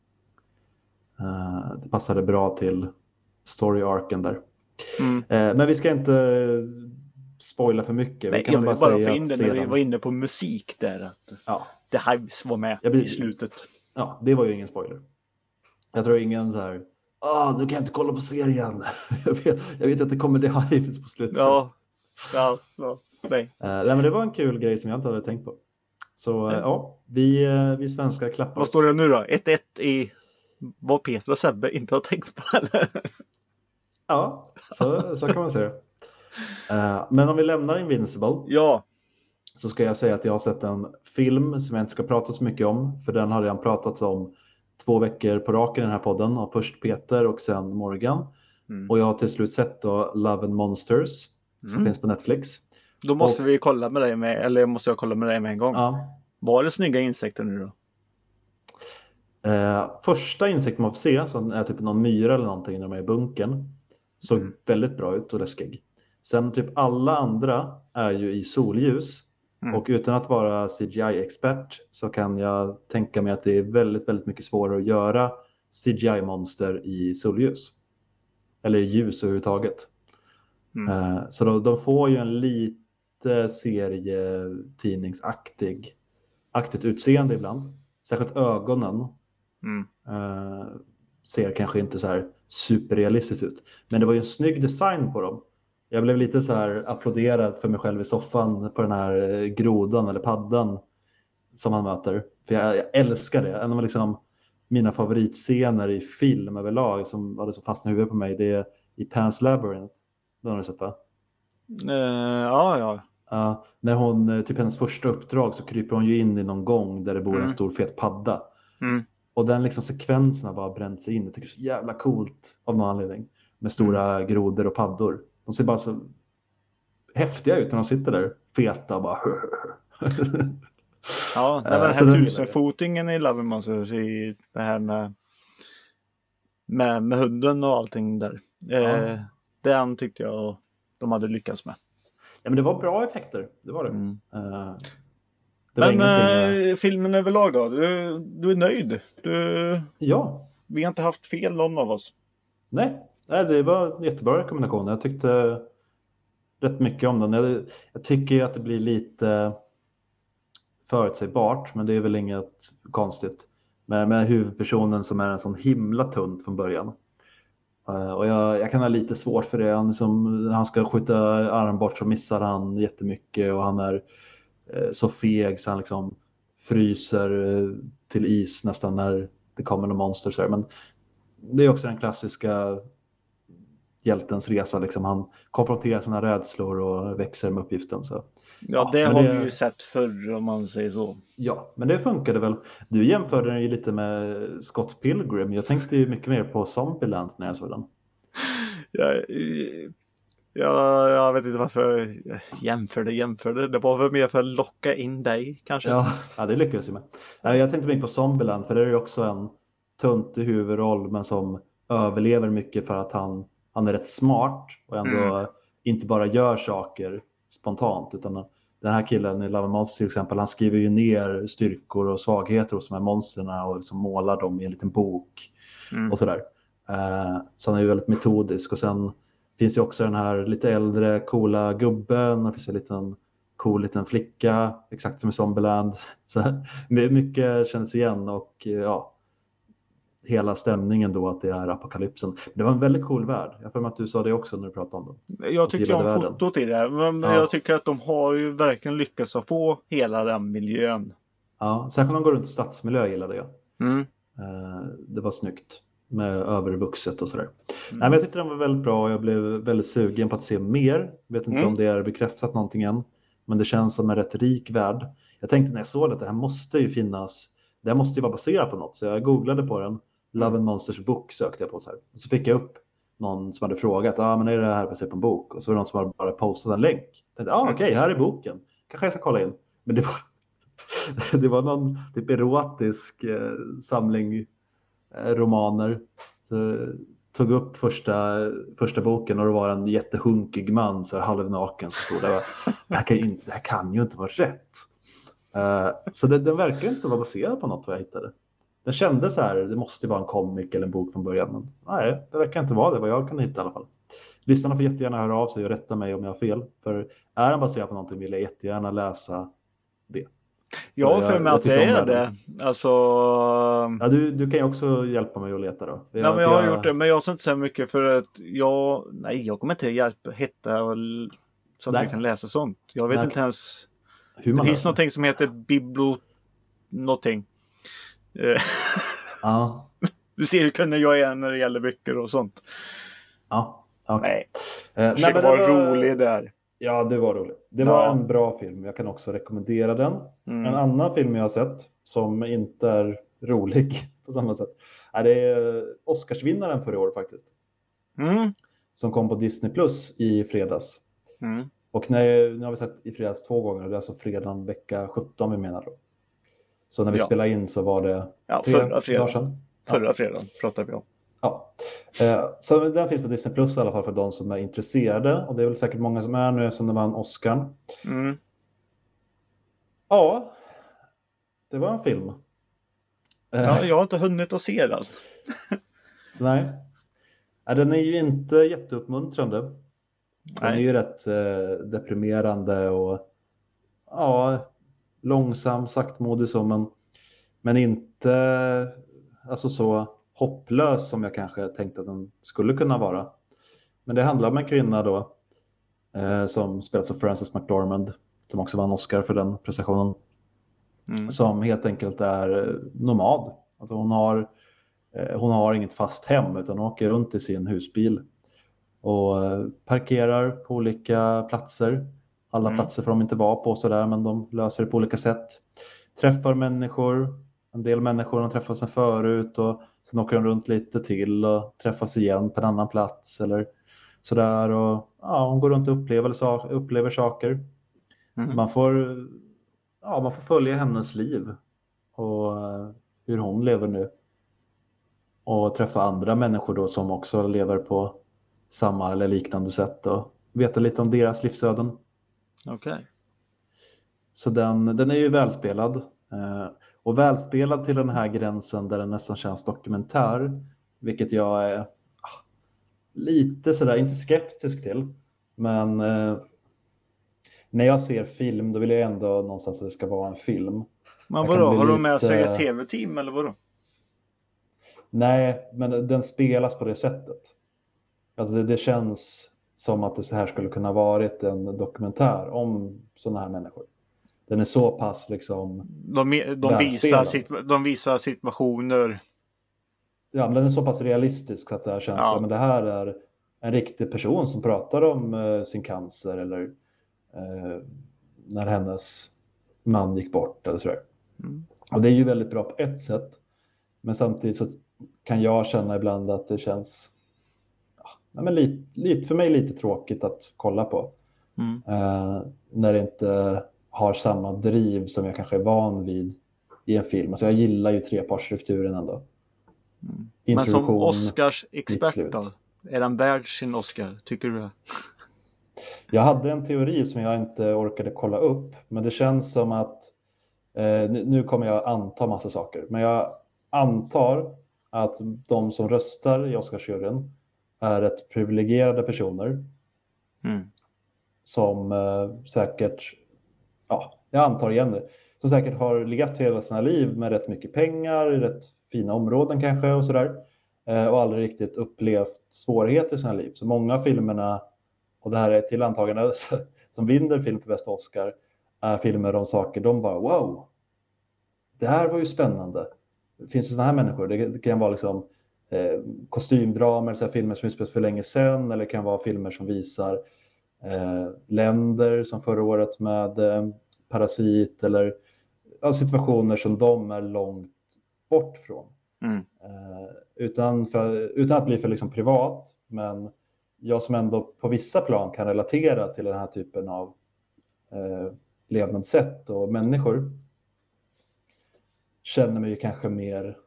Speaker 1: Det passade bra till story-arken där. Men vi ska inte spoila för mycket.
Speaker 2: Nej, jag vill bara få in det när vi var inne på musik där. Att The Hives var med i slutet.
Speaker 1: Ja, det var ju ingen spoiler. Jag tror ingen så här, nu kan jag inte kolla på serien. jag vet att det kommer The Hives på slutet.
Speaker 2: Ja, nej.
Speaker 1: Nej, men det var en kul grej som jag inte hade tänkt på. Så vi svenskar klappar.
Speaker 2: Vad står det nu då? 1-1 i vad Peter och Sebbe inte har tänkt på, eller?
Speaker 1: Ja, så kan man säga. Men om vi lämnar Invincible.
Speaker 2: Ja.
Speaker 1: Så ska jag säga att jag har sett en film som jag inte ska prata så mycket om. För den har redan pratats om 2 veckor på raken i den här podden. Av först Peter och sen Morgan. Och jag har till slut sett då Love and Monsters. Som finns på Netflix.
Speaker 2: Då måste vi kolla med dig med. Eller måste jag kolla med dig med en gång.
Speaker 1: Ja.
Speaker 2: Var det snygga insekter nu då?
Speaker 1: Första insekten man får se, som är typ någon myra eller någonting när de är i bunkern, såg väldigt bra ut och läskig. Sen typ alla andra är ju i solljus. Och utan att vara CGI-expert så kan jag tänka mig att det är väldigt, väldigt mycket svårare att göra CGI-monster i solljus. Eller i ljus överhuvudtaget. Så de får ju en lite serietidningsaktigt utseende ibland. Särskilt ögonen ser kanske inte så här superrealistiskt ut. Men det var ju en snygg design på dem. Jag blev lite så här applåderad för mig själv i soffan på den här grodan eller paddan som han möter. För jag älskar det. En av liksom mina favoritscener i film överlag som hade så fastnat i huvudet på mig, det är i Pan's Labyrinth. Den har du sett, va?
Speaker 2: Ja.
Speaker 1: När hon, typ hennes första uppdrag, så kryper hon ju in i någon gång där det bor en stor fet padda. Och den liksom sekvensen har bara bränt sig in. Jag tycker det är så jävla coolt av någon anledning. Med stora grodor och paddor. De ser bara så häftiga ut när de sitter där. Feta och bara...
Speaker 2: Ja, det var den här tusenfotingen i Love and Monsters. I det här med hunden och allting där. Den tyckte jag de hade lyckats med.
Speaker 1: Ja, men det var bra effekter. Det var det. Det var
Speaker 2: Men
Speaker 1: ingenting.
Speaker 2: filmen överlag då? Du är nöjd?
Speaker 1: Ja,
Speaker 2: Vi har inte haft fel någon av oss.
Speaker 1: nej, det var en jättebra rekommendation. Jag tyckte rätt mycket om den. Jag tycker ju att det blir lite förutsägbart, men det är väl inget konstigt. Med huvudpersonen som är en sån himla tunt från början. Och jag kan ha lite svårt för det. När han ska skjuta arm bort så missar han jättemycket och han är så feg så han liksom fryser till is nästan när det kommer någon monster. Så där. Men det är också den klassiska hjältens resa. Liksom. Han konfronterar sina rädslor och växer med uppgiften. Så.
Speaker 2: Ja,
Speaker 1: Ja,
Speaker 2: det
Speaker 1: men
Speaker 2: har vi ju sett förr om man säger så.
Speaker 1: Ja, men det funkade väl. Du jämförde den ju lite med Scott Pilgrim. Jag tänkte ju mycket mer på Zombieland när jag såg den.
Speaker 2: Jag vet inte varför jag jämförde. Det var väl mer för att locka in dig kanske.
Speaker 1: Ja, det lyckades ju med. Jag tänkte mycket på Zombieland för det är ju också en tunt i huvudroll men som överlever mycket för att han är rätt smart och ändå inte bara gör saker spontant utan den här killen i Love and Monsters till exempel, han skriver ju ner styrkor och svagheter hos de här monstren och liksom målar dem i en liten bok och sådär. Så han är ju väldigt metodisk och sen finns det också den här lite äldre coola gubben och det finns en cool liten flicka, exakt som i Zombieland. Så mycket känns igen och ja, hela stämningen då att det är apokalypsen. Det var en väldigt cool värld. Jag får med att du sa det också när du pratade om det.
Speaker 2: Jag tycker om fotot i det. Men jag tycker att de har ju verkligen lyckats att få hela den miljön.
Speaker 1: Ja, särskilt när de går runt i stadsmiljö gillade jag. Det var snyggt med övervuxet och sådär. Nej, men jag tyckte den var väldigt bra och jag blev väldigt sugen på att se mer. Vet inte om det är bekräftat någonting än. Men det känns som en rätt rik värld. Jag tänkte när jag såg det här måste ju finnas. Det här måste ju vara baserat på något. Så jag googlade på den. Love and Monsters bok sökte jag på så här. Och så fick jag upp någon som hade frågat. Men är det här baserat på en bok? Och så var det någon som hade bara postat en länk. Jag tänkte, okej, här är boken. Kanske jag ska kolla in. Men det var någon typ erotisk samling romaner. Tog upp första boken och det var en jättehunkig man så här halvnaken så stod det. Det här kan ju inte vara rätt. Så den verkar inte vara baserad på något vad jag hittade. Den kände så här, det måste vara en comic eller en bok från början. Men nej, det verkar inte vara det vad jag kan hitta i alla fall. Lyssnarna får jättegärna höra av sig och rätta mig om jag har fel. För är den baserad på någonting vill jag jättegärna läsa det.
Speaker 2: Ja, för mig att det är det. Alltså...
Speaker 1: Ja, du kan ju också hjälpa mig att leta då.
Speaker 2: Men jag har gjort det, men jag har inte så mycket för att jag kommer inte hitta så att du kan läsa sånt. Jag vet inte ens... Det finns någonting som heter någonting.
Speaker 1: Ja.
Speaker 2: Du ser hur kunnig jag är när det gäller böcker och sånt.
Speaker 1: Ja, okay.
Speaker 2: Nej. Försöker vara rolig där.
Speaker 1: Ja, det var roligt. Det var en bra film. Jag kan också rekommendera den. En annan film jag har sett som inte är rolig på samma sätt. Det är Oscarsvinnaren för i år faktiskt. Som kom på Disney Plus i fredags. Och nu har vi sett i fredags 2 gånger. Det är alltså fredagen vecka 17 vi menar då. Så när vi spelade in så var det
Speaker 2: förra fredagen. Förra fredagen pratar vi om.
Speaker 1: Ja, så den finns på Disney Plus i alla fall för de som är intresserade. Och det är väl säkert många som är nu som det var en Oscar. Ja, det var en film.
Speaker 2: Jag har inte hunnit att se den.
Speaker 1: Nej, den är ju inte jätteuppmuntrande. Den är ju rätt deprimerande och långsam, saktmodig så, men inte alltså så hopplös som jag kanske tänkte att den skulle kunna vara. Men det handlar om en kvinna då som spelas av Frances McDormand som också vann Oscar för den prestationen. Som helt enkelt är nomad. Alltså hon har inget fast hem utan hon åker runt i sin husbil och parkerar på olika platser. Alla platser får de inte vara på sådär, men de löser det på olika sätt. Träffar människor, en del människor de träffat sen förut och sen åker de runt lite till och träffas igen på en annan plats eller sådär. Och hon går runt och upplever saker. Så man får följa hennes liv och hur hon lever nu. Och träffa andra människor då som också lever på samma eller liknande sätt och veta lite om deras livsöden.
Speaker 2: Okej.
Speaker 1: Så den är ju välspelad. Och välspelad till den här gränsen där den nästan känns dokumentär. Vilket jag är lite sådär, inte skeptisk till. Men när jag ser film, då vill jag ändå någonstans att det ska vara en film.
Speaker 2: Men vadå, har de med sig ett tv-team eller vadå?
Speaker 1: Nej, men den spelas på det sättet. Alltså det känns som att det så här skulle kunna varit en dokumentär om sådana här människor. Den är så pass liksom
Speaker 2: de visar situationer.
Speaker 1: Ja, men den är så pass realistisk att det här känns som, men det här är en riktig person som pratar om sin cancer eller när hennes man gick bort eller sådär. Och det är ju väldigt bra på ett sätt, men samtidigt så kan jag känna ibland att det känns för mig lite tråkigt att kolla på. När det inte har samma driv som jag kanske är van vid i en film. Alltså jag gillar ju trepartsstrukturen ändå.
Speaker 2: Men som Oscars-expert då? Är den värd sin Oscar, tycker du det?
Speaker 1: Jag hade en teori som jag inte orkade kolla upp. Men det känns som att nu kommer jag anta massa saker. Men jag antar att de som röstar i Oscarsjuryn är rätt privilegierade personer. Som säkert, jag antar igen det, som säkert har levt hela sina liv med rätt mycket pengar, i rätt fina områden kanske och sådär. Och aldrig riktigt upplevt svårigheter i sina liv. Så många av filmerna, och det här är till antagande som vinner film för bästa Oscar, är filmer om saker de bara, wow, det här var ju spännande. Finns det sådana här människor? Det kan vara liksom kostymdramer, så här filmer som utspelas för länge sedan, eller det kan vara filmer som visar länder som förra året med Parasit, eller situationer som de är långt bort från. Utan att bli för liksom privat, men jag som ändå på vissa plan kan relatera till den här typen av levnadssätt och människor, känner mig kanske mer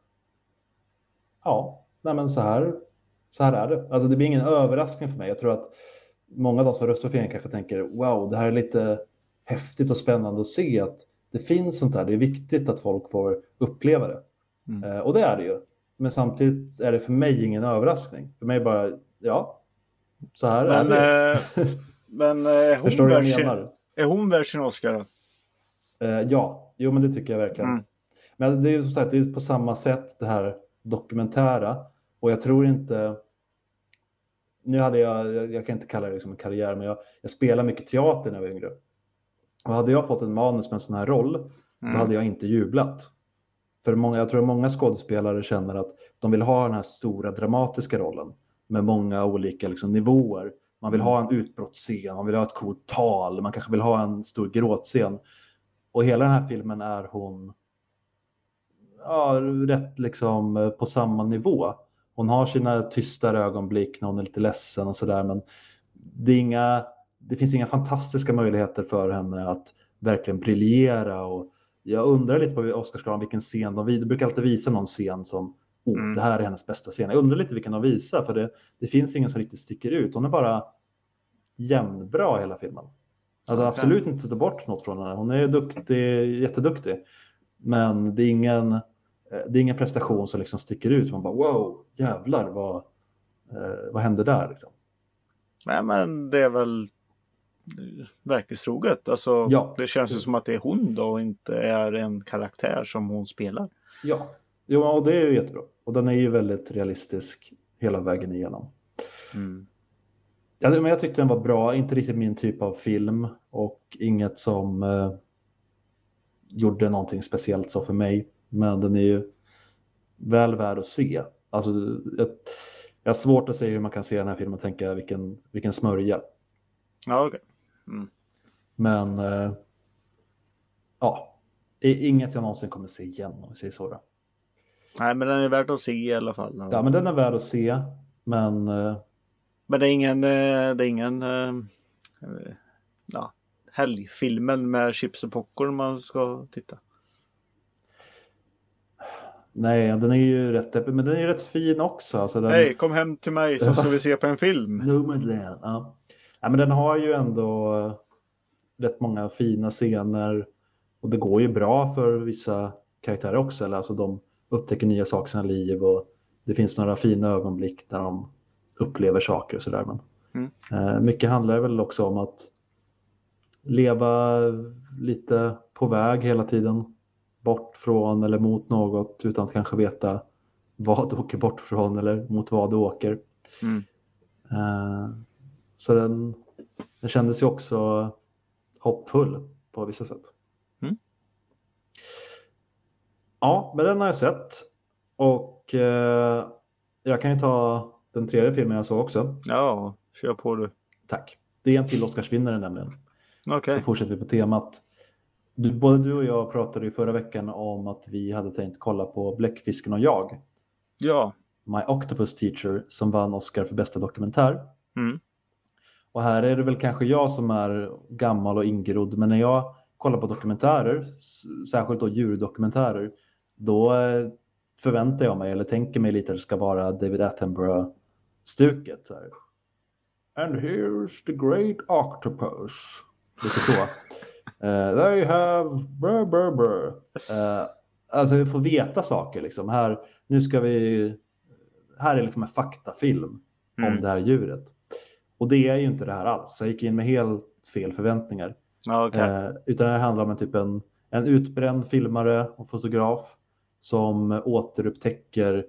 Speaker 1: men så här är det. Alltså det blir ingen överraskning för mig. Jag tror att många av de som röstar för filmen kanske tänker, wow, det här är lite häftigt och spännande att se att det finns sånt där. Det är viktigt att folk får uppleva det. Och det är det ju. Men samtidigt är det för mig ingen överraskning. För mig bara, så här är det.
Speaker 2: Men är hon värd sin Oscar då?
Speaker 1: Ja, men det tycker jag verkligen. Men det är ju som sagt, det är på samma sätt det här dokumentära. Och jag tror inte, nu hade jag kan inte kalla det liksom en karriär, men jag spelar mycket teater när jag var yngre. Och hade jag fått en manus med en sån här roll, då hade jag inte jublat. För jag tror att många skådespelare känner att de vill ha den här stora dramatiska rollen med många olika liksom nivåer. Man vill ha en utbrottsscen, man vill ha ett coolt tal, man kanske vill ha en stor gråtscen. Och hela den här filmen är hon rätt liksom på samma nivå. Hon har sina tystare ögonblick när hon är lite ledsen och sådär, men det finns inga fantastiska möjligheter för henne att verkligen briljera. Och jag undrar lite på Oscarsgalan vilken scen de brukar alltid visa någon scen som det här är hennes bästa scen. Jag undrar lite vilken de visar, för det finns ingen som riktigt sticker ut. Hon är bara jämnbra hela filmen. Alltså absolut inte ta bort något från henne. Hon är duktig, jätteduktig. Men det är ingen prestation som liksom sticker ut. Man bara, wow, jävlar, vad hände där liksom?
Speaker 2: Nej, men det är väl verklighetstroget. Alltså, det känns ju som att det är hon då och inte är en karaktär som hon spelar.
Speaker 1: Ja, och det är ju jättebra. Och den är ju väldigt realistisk hela vägen igenom. Men jag tyckte den var bra. Inte riktigt min typ av film. Och inget som gjorde någonting speciellt så för mig. Men den är ju väl värd att se. Alltså, jag har svårt att se hur man kan se den här filmen och tänka vilken smörja.
Speaker 2: Ja, okej.
Speaker 1: Men det är inget jag någonsin kommer se igen, om vi säger så då.
Speaker 2: Nej, men den är värd att se i alla fall.
Speaker 1: Ja, men den är värd att se. Men
Speaker 2: det är ingen helgfilmen med chips och popcorn man ska titta.
Speaker 1: Nej, den är ju men den är ju rätt fin också. Alltså
Speaker 2: Hej, kom hem till mig så ska vi se på en film.
Speaker 1: Ja, men den har ju ändå rätt många fina scener. Och det går ju bra för vissa karaktärer också. Eller alltså de upptäcker nya saker i sina liv och det finns några fina ögonblick där de upplever saker och sådär. Men mycket handlar väl också om att leva lite på väg hela tiden. Bort från eller mot något utan att kanske veta vad du åker bort från eller mot vad du åker. Så den kändes ju också hoppfull på vissa sätt. Ja, men den har jag sett. Och jag kan ju ta den tredje filmen jag såg också.
Speaker 2: Ja, kör på du.
Speaker 1: Tack. Det är en till Oscarsvinnare nämligen.
Speaker 2: Okej.
Speaker 1: Så fortsätter vi på temat. Både du och jag pratade ju förra veckan om att vi hade tänkt kolla på Bläckfisken och jag.
Speaker 2: Ja.
Speaker 1: My Octopus Teacher som vann Oscar för bästa dokumentär. Och här är det väl kanske jag som är gammal och ingrodd. Men när jag kollar på dokumentärer, särskilt då djurdokumentärer, då förväntar jag mig eller tänker mig lite att det ska vara David Attenborough-stuket. Så här. And here's the great octopus. Lite så. They have brr, brr, brr. Alltså vi får veta saker liksom. Här är liksom en faktafilm om det här djuret. Och det är ju inte det här alls. Så jag gick in med helt fel förväntningar. Utan det handlar om en utbränd filmare och fotograf som återupptäcker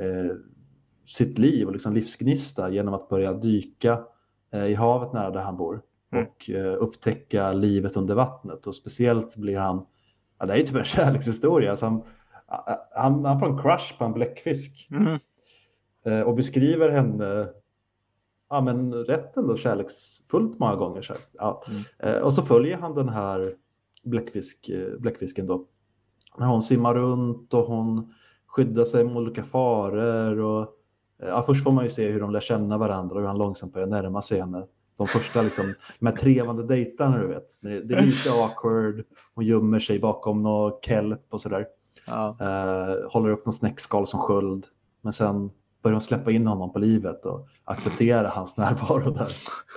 Speaker 1: sitt liv och liksom livsgnista genom att börja dyka i havet nära där han bor. Och upptäcka livet under vattnet. Och speciellt blir han, det är ju typ en kärlekshistoria. Alltså han får en crush på en bläckfisk. Och beskriver henne men rätt ändå kärleksfullt många gånger. Så och så följer han den här bläckfisken då. När hon simmar runt och hon skyddar sig mot olika faror. Och, först får man ju se hur de lär känna varandra och hur han långsamt börjar närma sig henne. De första liksom, de här trevande dejtarna, du vet. Det är lite awkward. Hon gömmer sig bakom något kelp och sådär. Håller upp någon snäckskal som sköld. Men sen börjar hon släppa in honom på livet och acceptera hans närvaro där.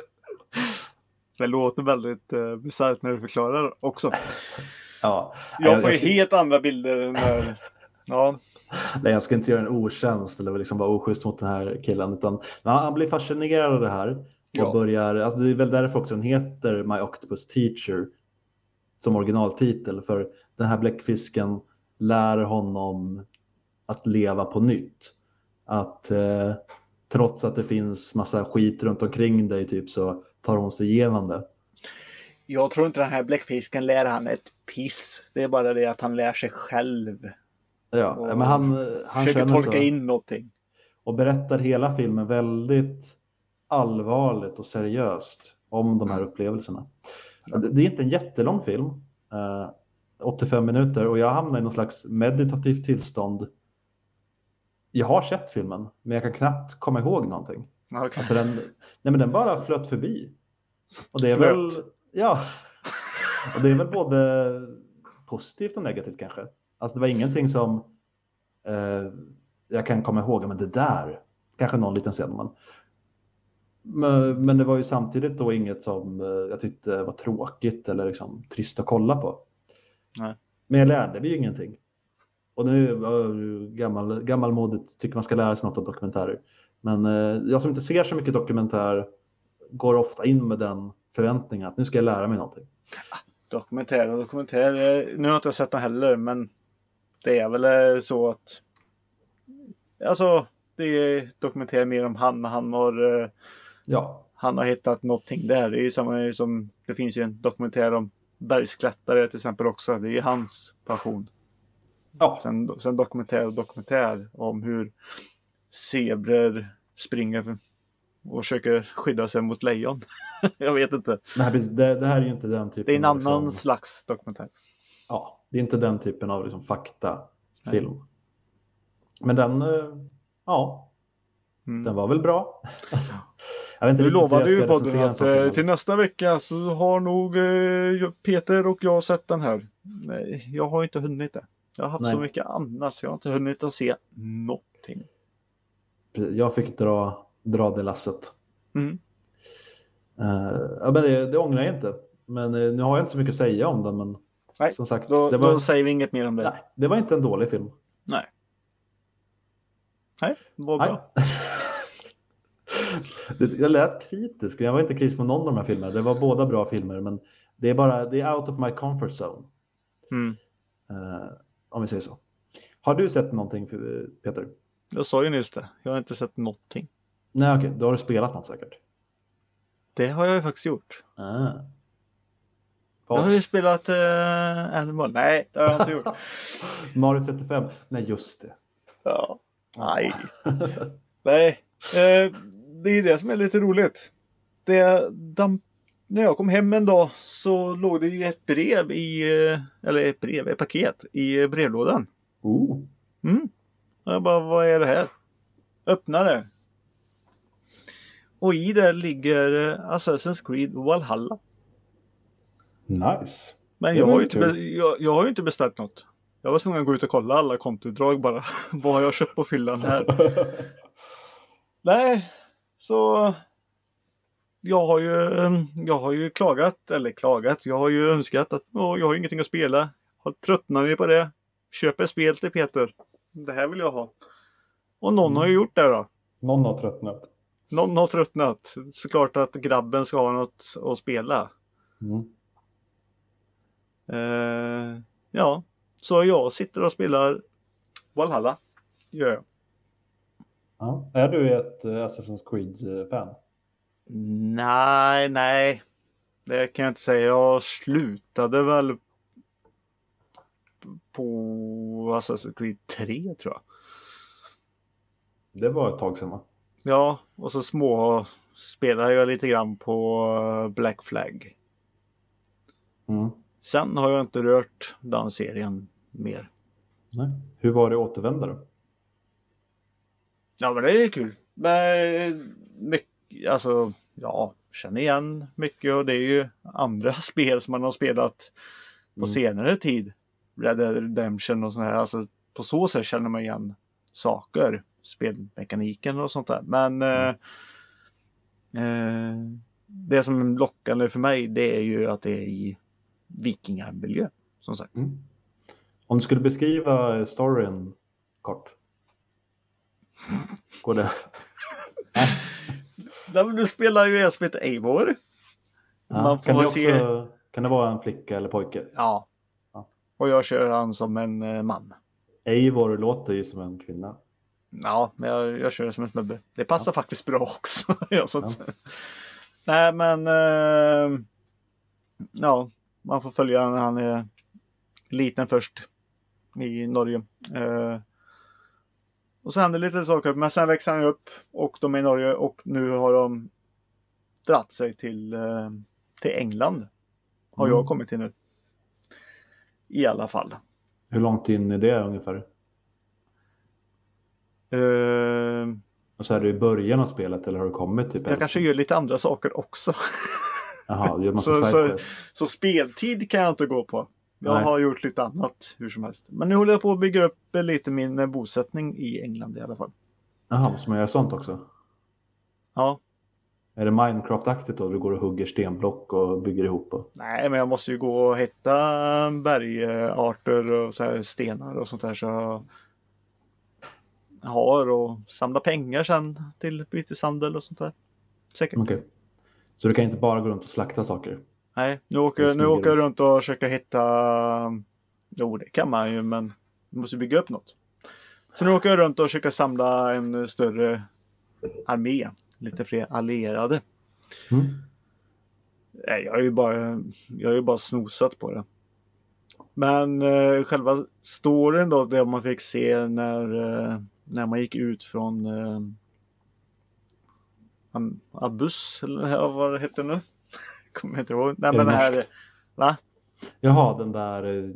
Speaker 2: Det låter väldigt bisarrt när du förklarar också.
Speaker 1: Ja.
Speaker 2: Jag får ju helt andra bilder när... Ja.
Speaker 1: Nej, jag ska inte göra en otjänst eller liksom vara oschysst mot den här killen. Utan han blir fascinerad av det här. Och börjar, alltså det är väl därför också den heter My Octopus Teacher som originaltitel. För den här bläckfisken lär honom att leva på nytt. Att trots att det finns massa skit runt omkring dig typ, så tar hon sig igenom det.
Speaker 2: Jag tror inte den här bläckfisken lär han ett piss. Det är bara det att han lär sig själv.
Speaker 1: Ja, men han
Speaker 2: försöker tolka in någonting.
Speaker 1: Och berättar hela filmen väldigt allvarligt och seriöst om de här upplevelserna. Det är inte en jättelång film. 85 minuter. Och jag hamnar i någon slags meditativt tillstånd. Jag har sett filmen, men jag kan knappt komma ihåg någonting. Alltså den bara flöt förbi. Och det är väl... Ja. Och det är väl både positivt och negativt kanske. Alltså det var ingenting som jag kan komma ihåg, men det där, kanske någon liten scen. Men det var ju samtidigt då inget som jag tyckte var tråkigt eller liksom trist att kolla på.
Speaker 2: Nej.
Speaker 1: Men jag lärde ju ingenting. Och nu gammalmodigt tycker man ska lära sig något av dokumentärer. Men jag som inte ser så mycket dokumentär går ofta in med den förväntningen att nu ska jag lära mig någonting.
Speaker 2: Dokumentär. Nu har jag inte sett den heller, men det är väl så att alltså det är dokumentär mer om han har han har hittat någonting där. Det är ju samma som det finns ju en dokumentär om bergsklättare till exempel också. Det är ju hans passion.
Speaker 1: Ja.
Speaker 2: Sen dokumentär om hur zebror springer och försöker skydda sig mot lejon. Jag vet inte.
Speaker 1: Det här är ju inte den typen.
Speaker 2: Det är en annan slags dokumentär.
Speaker 1: Ja, det är inte den typen av liksom faktafilm. Nej. Men den, den var väl bra. Alltså, jag vet inte,
Speaker 2: du lovade ju podden att
Speaker 1: till
Speaker 2: nästa vecka så har nog Peter och jag sett den här. Nej, jag har inte hunnit det. Jag har haft så mycket annat så jag har inte hunnit att se någonting.
Speaker 1: Jag fick dra det lasset. Men det ångrar jag inte. Men nu har jag inte så mycket att säga om den. Men
Speaker 2: Nej,
Speaker 1: som sagt,
Speaker 2: då säger vi inget mer om det.
Speaker 1: Nej, det var inte en dålig film.
Speaker 2: Nej, det var
Speaker 1: Nej.
Speaker 2: bra.
Speaker 1: Jag lät kritisk. Jag var inte kritisk på någon av de här filmerna. Det var båda bra filmer, men det är out of my comfort zone. Om vi säger så. Har du sett någonting, Peter?
Speaker 2: Jag sa ju nyss det. Jag har inte sett någonting.
Speaker 1: Nej, okej. Då har du spelat något säkert.
Speaker 2: Det har jag ju faktiskt gjort. Jag har ju spelat Animal. Nej, det har jag inte gjort.
Speaker 1: Mario 35. Nej, just det.
Speaker 2: Ja. Nej. Nej. Det är det som är lite roligt. När jag kom hem en dag så låg det ju ett brev ett paket i brevlådan. Jag bara, vad är det här? Öppna det. Och i det ligger Assassin's Creed Valhalla.
Speaker 1: Nice.
Speaker 2: Men jag har ju inte beställt något. Jag var tvungen att gå ut och kolla alla kontoutdrag bara. Vad har jag köpt på fyllan här? Nej, så jag har ju klagat. Jag har ju önskat att jag har ingenting att spela. Tröttnar ni på det? Köp ett spel till Peter. Det här vill jag ha. Och någon har ju gjort det då.
Speaker 1: Någon har tröttnat.
Speaker 2: Såklart att grabben ska ha något att spela. Ja, så jag sitter och spelar Valhalla. Gör jag.
Speaker 1: Ja. Är du ett Assassin's Creed-fan?
Speaker 2: Nej. Det kan jag inte säga. Jag slutade väl på Assassin's Creed 3 tror jag.
Speaker 1: Det var ett tag sedan, va?
Speaker 2: Ja, och så spelade jag lite grann på Black Flag. Sen har jag inte rört den serien mer.
Speaker 1: Nej. Hur var det att återvända då?
Speaker 2: Ja, men det är kul. Men känner igen mycket, och det är ju andra spel som man har spelat på senare tid. Red Dead Redemption och sånt här. Alltså, på så sätt känner man igen saker. Spelmekaniken och sånt där. Men det som är lockande för mig, det är ju att det är i vikingamiljö, som sagt.
Speaker 1: Om du skulle beskriva storyn kort. Går det?
Speaker 2: Du spelar ju en som heter Eivor.
Speaker 1: Ja, kan det vara en flicka eller pojke?
Speaker 2: Ja. Och jag kör han som en man.
Speaker 1: Eivor låter ju som en kvinna.
Speaker 2: Ja, men jag kör det som en snubbe. Det passar faktiskt bra också. Nej, men man får följa när han är liten först i Norge. Och så händer lite saker, men sen växer han upp och de är i Norge, och nu har de dratt sig till England. Har jag kommit till nu. I alla fall.
Speaker 1: Hur långt in är det ungefär? Och så är du i början av spelet, eller har du kommit typ?
Speaker 2: Jag kanske gör lite andra saker också.
Speaker 1: Jaha, gör massa
Speaker 2: så speltid kan jag inte gå på. Jag har gjort lite annat hur som helst. Men nu håller jag på att bygga upp lite min bosättning i England i alla fall.
Speaker 1: Jaha, måste man göra sånt också?
Speaker 2: Ja.
Speaker 1: Är det Minecraft-aktigt då? Du går och hugger stenblock och bygger ihop?
Speaker 2: Nej, men jag måste ju gå och hitta bergarter och så här stenar och sånt där, så jag har, och samla pengar sen till byteshandel och sånt där. Säkert.
Speaker 1: Okej. Så du kan inte bara gå runt och slakta saker?
Speaker 2: Nej, nu åker jag runt och försöker hitta... Jo, det kan man ju, men du måste bygga upp något. Så nu åker jag runt och försöker samla en större armé. Lite fler allierade. Nej, jag har ju bara snosat på det. Men själva storyn då, det man fick se när man gick ut från Abus, eller vad det heter nu. Kommer jag inte ihåg. Nej, men det här, va?
Speaker 1: Jaha, den där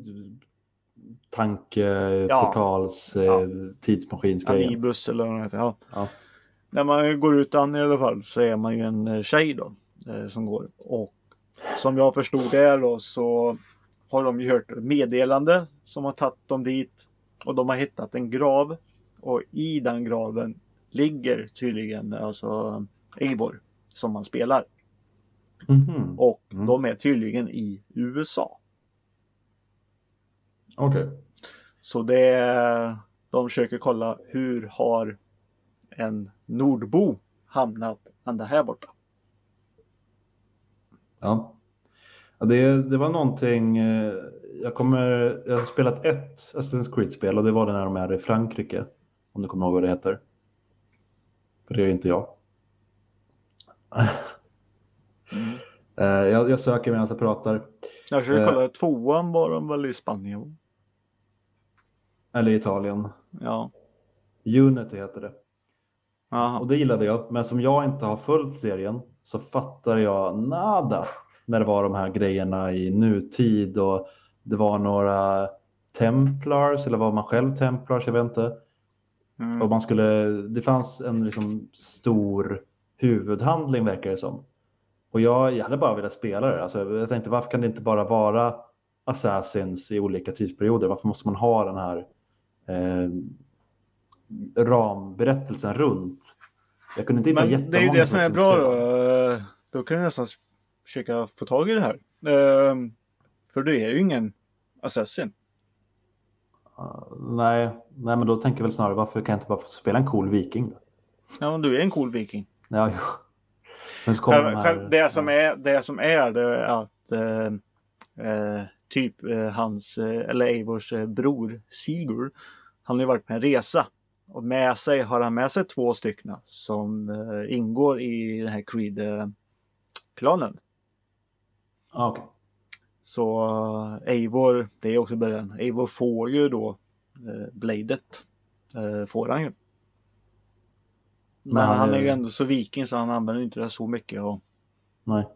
Speaker 1: tankeportals tidsmaskinsgrejen.
Speaker 2: Anibus eller vad det heter, ja. När man går ut an i alla fall så är man ju en tjej då som går. Och som jag förstod det då, så har de ju hört meddelande som har tagit dem dit, och de har hittat en grav, och i den graven ligger tydligen alltså Eivor som man spelar. Och de är tydligen i USA.
Speaker 1: Okej.
Speaker 2: Så de försöker kolla hur har en nordbo hamnat ända här borta.
Speaker 1: Ja. Ja, det var någonting, jag har spelat ett Assassin's Creed-spel och det var det när de är i Frankrike. Om du kommer ihåg vad det heter. För det är inte jag.
Speaker 2: Mm.
Speaker 1: Jag söker medan jag pratar.
Speaker 2: Jag försöker kolla, 2:an var de väl i Spanien?
Speaker 1: Eller Italien.
Speaker 2: Ja.
Speaker 1: Unity heter det.
Speaker 2: Aha.
Speaker 1: Och det gillade jag. Men som jag inte har följt serien så fattar jag nada när det var de här grejerna i nutid. Och det var några Templars, eller var man själv Templars, jag vet inte. Och det fanns en liksom stor huvudhandling verkar det som. Och jag hade bara velat spela det. Alltså, jag tänkte, varför kan det inte bara vara Assassins i olika tidsperioder? Varför måste man ha den här ramberättelsen runt? Jag kunde inte hitta
Speaker 2: Men det är ju det som är bra då. Då kan du nästan försöka få tag i det här. För du är ju ingen assassin.
Speaker 1: Nej, men då tänker jag väl snarare, varför kan jag inte bara få spela en cool viking då?
Speaker 2: Ja, men du är en cool viking.
Speaker 1: Ja, jo. Men så kommer de här,
Speaker 2: det som är det att typ hans eller Eivors bror Sigurd, han har ju varit på en resa och har han med sig 2 stycken som ingår i den här Creed-klanen.
Speaker 1: okej.
Speaker 2: Så Eivor, det är också början. Eivor får ju då bladet. Får han ju. Men han är ju ändå så viking så han använder inte det så mycket. Och
Speaker 1: Nej.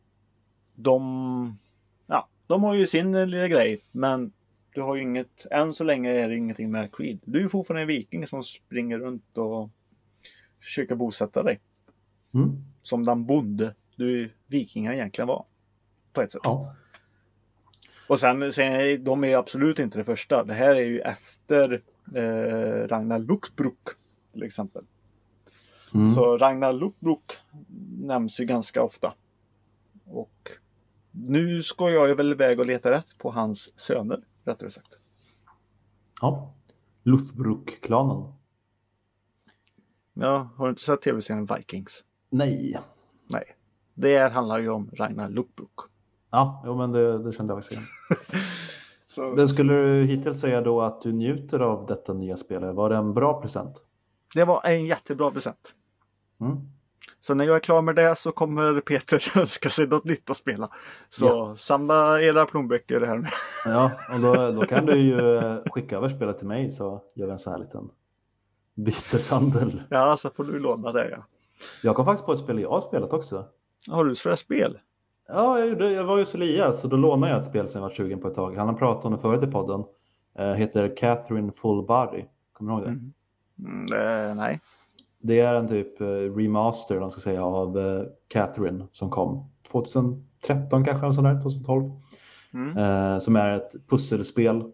Speaker 2: de har ju sin lilla grej. Men du har ju inget, än så länge är det ingenting med Creed. Du är ju fortfarande en viking som springer runt och försöker bosätta dig. Som den bonde du vikingar egentligen var. På ett sätt.
Speaker 1: Ja.
Speaker 2: Och sen de är ju absolut inte det första. Det här är ju efter Ragnar Lothbrok till exempel. Så Ragnar Lothbrok nämns ju ganska ofta. Och nu ska jag ju väl iväg och leta rätt på hans söner, rättare sagt.
Speaker 1: Ja. Lothbrok-klanen.
Speaker 2: Ja, har du inte sett tv-serien Vikings?
Speaker 1: Nej.
Speaker 2: Det handlar ju om Ragnar Lothbrok.
Speaker 1: Ja, jo, men det kände jag faktiskt. Men skulle du hittills säga då att du njuter av detta nya spel? Var det en bra present?
Speaker 2: Det var en jättebra present. Så när jag är klar med det så kommer Peter önska sig något nytt att spela. Så samla era plånböcker här nu.
Speaker 1: Ja, och då kan du ju skicka över spelet till mig så gör vi en så här liten byteshandel.
Speaker 2: Ja, så får du låna det. Ja.
Speaker 1: Jag kom faktiskt på ett spel jag har spelat också.
Speaker 2: Har du spelat spel?
Speaker 1: Ja, jag var ju så Elias så då lånade jag ett spel som jag var 20 på ett tag. Han har pratat om det förut i podden. Heter Catherine Full Body. Kommer du ihåg det?
Speaker 2: Nej.
Speaker 1: Det är en typ remaster man ska säga, av Catherine som kom 2013 kanske, eller sådär, 2012. Som är ett pusselspel.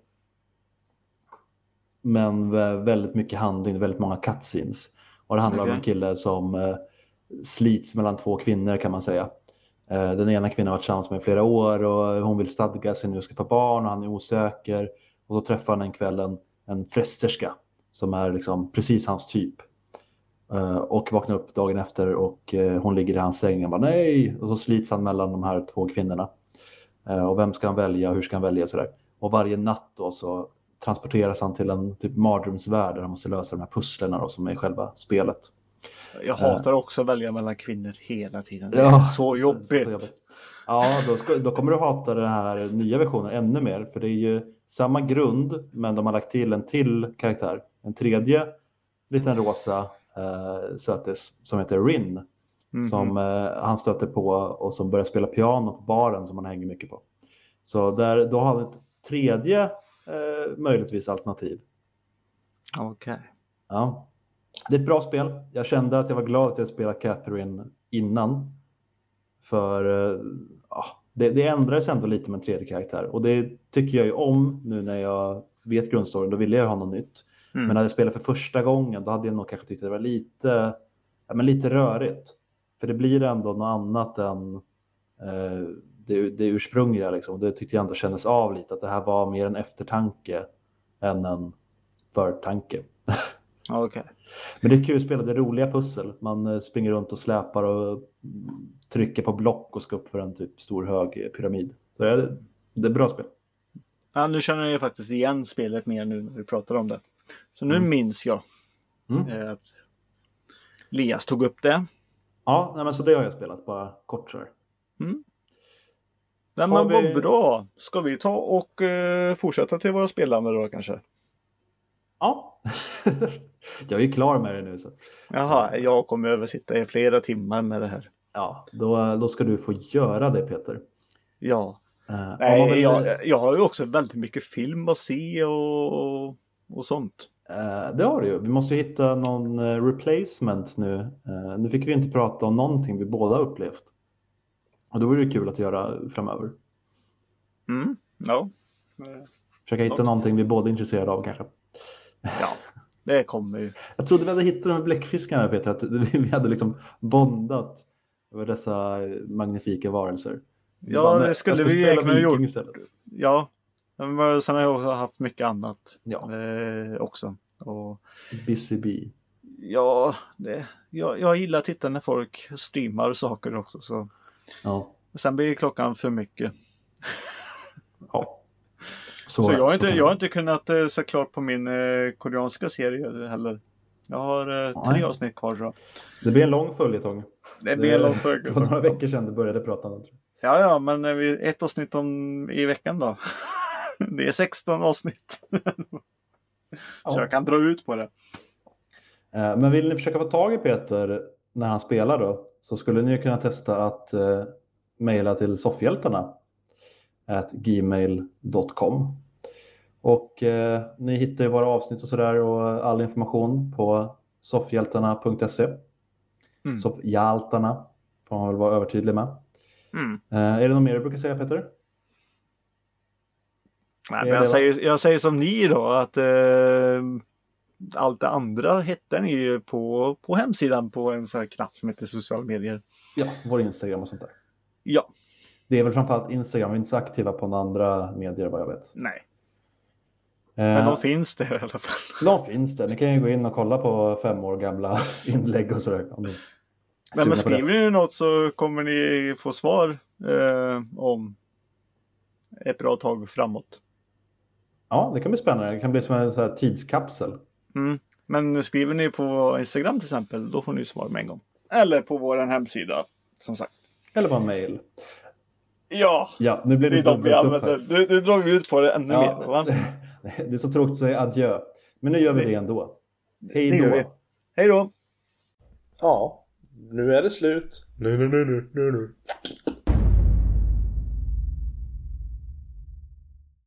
Speaker 1: Men väldigt mycket handling, väldigt många cutscenes. Och det handlar om en kille som slits mellan 2 kvinnor kan man säga. Den ena kvinnan har varit tillsammans med i flera år och hon vill stadga sig nu och skaffa barn och han är osäker. Och så träffar han en kväll en frästerska som är liksom precis hans typ. Och vaknar upp dagen efter och hon ligger i hans säng och bara nej. Och så slits han mellan de här 2 kvinnorna. Och vem ska han välja och hur ska han välja och sådär. Och varje natt då så transporteras han till en typ mardrömsvärld där han måste lösa de här pusslerna då, som är själva spelet.
Speaker 2: Jag hatar också att välja mellan kvinnor hela tiden. Det är så jobbigt. Så jobbigt.
Speaker 1: Ja, då kommer du hata den här nya versionen ännu mer. För det är ju samma grund men de har lagt till en till karaktär. En tredje liten rosa sötis som heter Rin. Som han stöter på och som börjar spela piano på baren som han hänger mycket på. Så då har han ett tredje möjligtvis alternativ.
Speaker 2: Okej.
Speaker 1: Ja. Det är ett bra spel. Jag kände att jag var glad att jag spelade Catherine innan. För det ändrades ändå lite med en tredje karaktär. Och det tycker jag ju om nu när jag vet grundstoryn. Då ville jag ha något nytt. Men när jag spelade för första gången då hade jag nog kanske tyckt att det var lite rörigt. För det blir ändå något annat än det ursprungliga liksom. Det tyckte jag ändå kändes av lite, att det här var mer en eftertanke än en förtanke.
Speaker 2: Okej.
Speaker 1: Men det är kul att spela, det är roliga pussel. Man springer runt och släpar och trycker på block och ska upp för en typ stor hög pyramid. Så det är bra spel.
Speaker 2: Ja, nu känner jag faktiskt igen spelet mer nu när vi pratar om det. Så nu minns jag att Lias tog upp det.
Speaker 1: Ja, nej, men så det har jag spelat, bara kort så här.
Speaker 2: Nej, men vad bra. Ska vi ta och fortsätta till våra spelande då kanske?
Speaker 1: Ja, jag är klar med det nu. Så.
Speaker 2: Jaha, jag kommer översitta i flera timmar med det här.
Speaker 1: Ja, då ska du få göra det, Peter.
Speaker 2: Ja. Nej, jag har ju också väldigt mycket film att se och sånt.
Speaker 1: Det har du ju. Vi måste ju hitta någon replacement nu. Nu fick vi inte prata om någonting vi båda upplevt. Och då vore det kul att göra framöver.
Speaker 2: Ja.
Speaker 1: Försöka hitta någonting vi båda är intresserade av kanske.
Speaker 2: Ja, det kommer ju.
Speaker 1: Jag trodde vi hade hittat de här bläckfiskarna, Peter. Att vi hade liksom bondat över dessa magnifika varelser.
Speaker 2: Ja, det skulle vi egentligen ha gjort.
Speaker 1: Istället.
Speaker 2: Ja, men sen har jag haft mycket annat också. Och,
Speaker 1: Busy Bee.
Speaker 2: Ja, jag gillar att titta när folk streamar saker också. Så.
Speaker 1: Ja.
Speaker 2: Sen blir klockan för mycket.
Speaker 1: Ja.
Speaker 2: Så jag har inte kunnat se klart på min koreanska serie heller. Jag har 3 avsnitt kvar. Så.
Speaker 1: Det blir en lång följetong.
Speaker 2: Det blir en lång följetong.
Speaker 1: Det var några veckor sedan du började prata om det.
Speaker 2: Ja, men ett avsnitt i veckan då. Det är 16 avsnitt. Så jag kan dra ut på det.
Speaker 1: Men vill ni försöka få tag i Peter när han spelar då, så skulle ni kunna testa att mejla till soffhjältarna @gmail.com. Och ni hittar ju våra avsnitt och sådär och all information på soffhjältarna.se. Soffhjältarna får man väl vara övertydlig med. Är det något mer du brukar säga, Peter?
Speaker 2: Nej, men jag säger som ni då, att allt det andra hittar ni ju på hemsidan på en sån här knapp som heter sociala medier.
Speaker 1: Ja, vår Instagram och sånt där.
Speaker 2: Ja.
Speaker 1: Det är väl framförallt Instagram, vi är inte så aktiva på några andra medier vad jag vet.
Speaker 2: Nej. Men de finns där i alla fall.
Speaker 1: De finns där, ni kan ju gå in och kolla på 5 år gamla inlägg och sådär.
Speaker 2: Men skriver ni något så kommer ni få svar om ett bra tag framåt.
Speaker 1: Ja, det kan bli spännande. Det kan bli som en sån här tidskapsel.
Speaker 2: Men skriver ni på Instagram till exempel, då får ni svar med en gång. Eller på vår hemsida, som sagt.
Speaker 1: Eller på en mail.
Speaker 2: Ja,
Speaker 1: nu blir det
Speaker 2: dubbelt upp här. Nu drar vi ut på det ännu mer. Va?
Speaker 1: Det är så tråkigt att säga adjö. Men nu gör vi det ändå. Hej då.
Speaker 2: Hej då.
Speaker 3: Ja, nu är det slut. Nu.